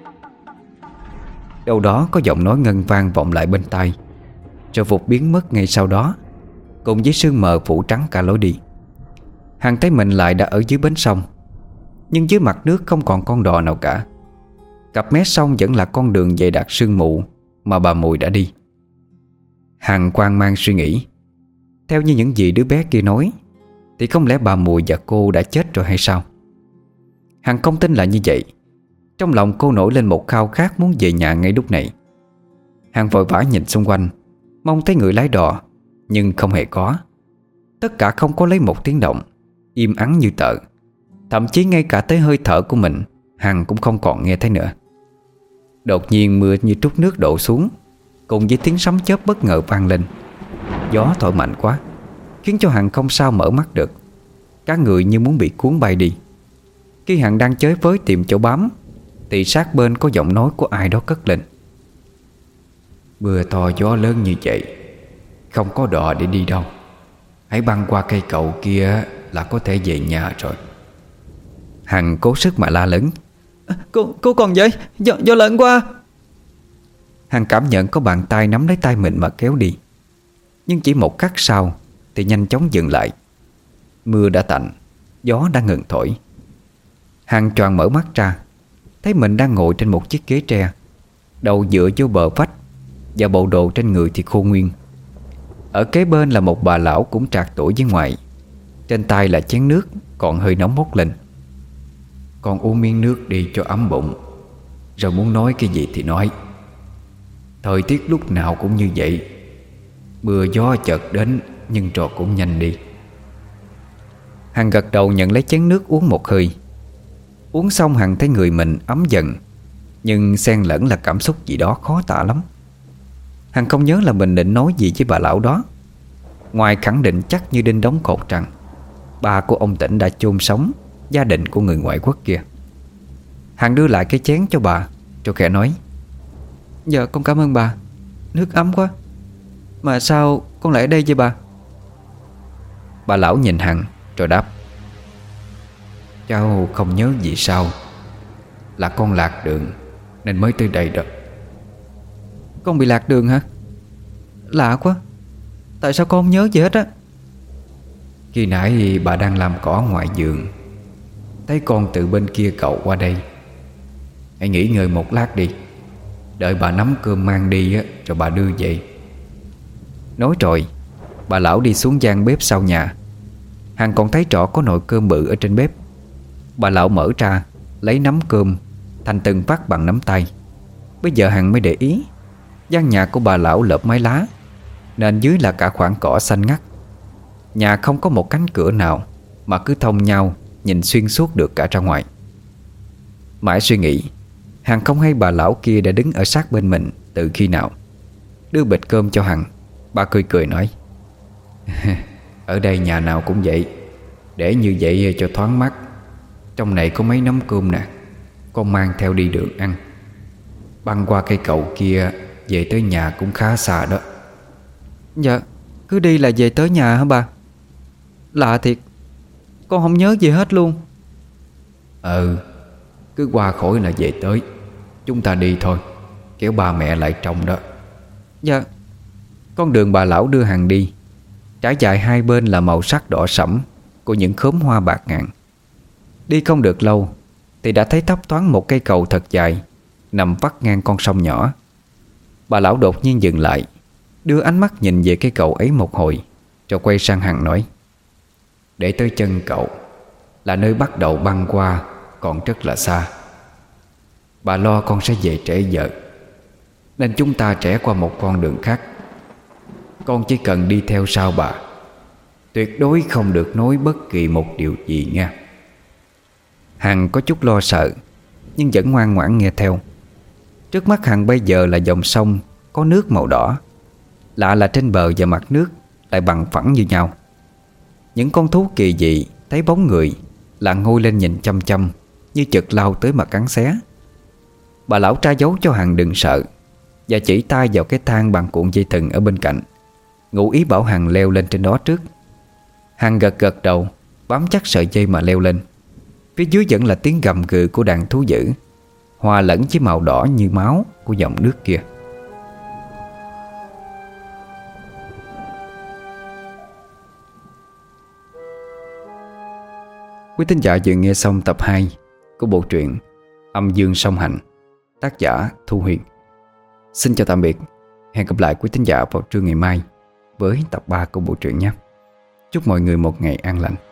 Đâu đó có giọng nói ngân vang vọng lại bên tai, rồi vụt biến mất ngay sau đó, cùng với sương mờ phủ trắng cả lối đi. Hằng thấy mình lại đã ở dưới bến sông, nhưng dưới mặt nước không còn con đò nào cả. Cặp mé sông vẫn là con đường dày đặc sương mù mà bà Mùi đã đi. Hằng hoang mang suy nghĩ, theo như những gì đứa bé kia nói thì không lẽ bà Mùi và cô đã chết rồi hay sao? Hằng không tin là như vậy. Trong lòng cô nổi lên một khao khát muốn về nhà ngay lúc này. Hằng vội vã nhìn xung quanh, mong thấy người lái đò, nhưng không hề có. Tất cả không có lấy một tiếng động, im ắng như tờ. Thậm chí ngay cả tới hơi thở của mình Hằng cũng không còn nghe thấy nữa. Đột nhiên mưa như trút nước đổ xuống, cùng với tiếng sấm chớp bất ngờ vang lên. Gió thổi mạnh quá, khiến cho Hằng không sao mở mắt được. Cả người như muốn bị cuốn bay đi. Khi Hằng đang chới với tìm chỗ bám thì sát bên có giọng nói của ai đó cất lên: Mưa to gió lớn như vậy, không có đò để đi đâu. Hãy băng qua cây cầu kia là có thể về nhà rồi. Hằng cố sức mà la lớn: Cô còn vậy, do lận qua. Hằng cảm nhận có bàn tay nắm lấy tay mình mà kéo đi. Nhưng chỉ một khắc sau thì nhanh chóng dừng lại. Mưa đã tạnh, gió đã ngừng thổi. Hằng choàng mở mắt ra, thấy mình đang ngồi trên một chiếc ghế tre, đầu dựa vô bờ vách, và bộ đồ trên người thì khô nguyên. Ở kế bên là một bà lão cũng trạc tuổi với ngoại. Trên tay là chén nước còn hơi nóng bốc lên. Con uống miếng nước đi cho ấm bụng, rồi muốn nói cái gì thì nói. Thời tiết lúc nào cũng như vậy, mưa gió chợt đến nhưng rồi cũng nhanh đi. Hằng gật đầu nhận lấy chén nước uống một hơi. Uống xong Hằng thấy người mình ấm dần, nhưng xen lẫn là cảm xúc gì đó khó tả lắm. Hằng không nhớ là mình định nói gì với bà lão đó, ngoài khẳng định chắc như đinh đóng cột rằng ba của ông Tĩnh đã chôn sống gia đình của người ngoại quốc kia. Hằng đưa lại cái chén cho bà, rồi khẽ nói: Dạ con cảm ơn bà, nước ấm quá. Mà sao con lại ở đây vậy bà? Bà lão nhìn Hằng rồi đáp: Cháu không nhớ gì sao? Là con lạc đường nên mới tới đây đó. Con bị lạc đường hả? Lạ quá, tại sao con không nhớ gì hết á? Khi nãy bà đang làm cỏ ngoài vườn, thấy con từ bên kia cầu qua đây. Hãy nghỉ ngơi một lát đi, đợi bà nắm cơm mang đi á, rồi bà đưa về. Nói rồi bà lão đi xuống gian bếp sau nhà. Hằng còn thấy rõ có nồi cơm bự ở trên bếp. Bà lão mở ra, lấy nắm cơm thành từng phát bằng nắm tay. Bây giờ Hằng mới để ý, gian nhà của bà lão lợp mái lá, nên dưới là cả khoảng cỏ xanh ngắt. Nhà không có một cánh cửa nào, mà cứ thông nhau nhìn xuyên suốt được cả ra ngoài. Mãi suy nghĩ, Hằng không hay bà lão kia đã đứng ở sát bên mình từ khi nào. Đưa bịch cơm cho Hằng, bà cười cười nói: Ở đây nhà nào cũng vậy, để như vậy cho thoáng mắt. Trong này có mấy nắm cơm nè, con mang theo đi đường ăn. Băng qua cây cầu kia về tới nhà cũng khá xa đó. Dạ, cứ đi là về tới nhà hả bà? Lạ thiệt, con không nhớ gì hết luôn. Cứ qua khỏi là về tới. Chúng ta đi thôi, kéo ba mẹ lại trông đó. Dạ. Con đường bà lão đưa Hằng đi, trải dài hai bên là màu sắc đỏ sẫm của những khóm hoa bạc ngàn. Đi không được lâu thì đã thấy thấp thoáng một cây cầu thật dài nằm vắt ngang con sông nhỏ. Bà lão đột nhiên dừng lại, đưa ánh mắt nhìn về cây cầu ấy một hồi, rồi quay sang Hằng nói: Để tới chân cậu là nơi bắt đầu băng qua còn rất là xa. Bà lo con sẽ về trễ giờ, nên chúng ta rẽ qua một con đường khác. Con chỉ cần đi theo sau bà, tuyệt đối không được nói bất kỳ một điều gì nha. Hằng có chút lo sợ, nhưng vẫn ngoan ngoãn nghe theo. Trước mắt Hằng bây giờ là dòng sông có nước màu đỏ. Lạ là trên bờ và mặt nước lại bằng phẳng như nhau. Những con thú kỳ dị thấy bóng người là ngôi lên nhìn chăm chăm, như chực lao tới mà cắn xé. Bà lão tra dấu cho Hằng đừng sợ, và chỉ tay vào cái thang bằng cuộn dây thừng ở bên cạnh, ngụ ý bảo Hằng leo lên trên đó trước. Hằng gật gật đầu, bám chắc sợi dây mà leo lên. Phía dưới vẫn là tiếng gầm gừ của đàn thú dữ, hòa lẫn với màu đỏ như máu của dòng nước kia. Quý thính giả vừa nghe xong tập 2 của bộ truyện Âm Dương Song Hành, tác giả Thu Huyền. Xin chào tạm biệt. Hẹn gặp lại quý thính giả vào trưa ngày mai với tập 3 của bộ truyện nhé. Chúc mọi người một ngày an lành.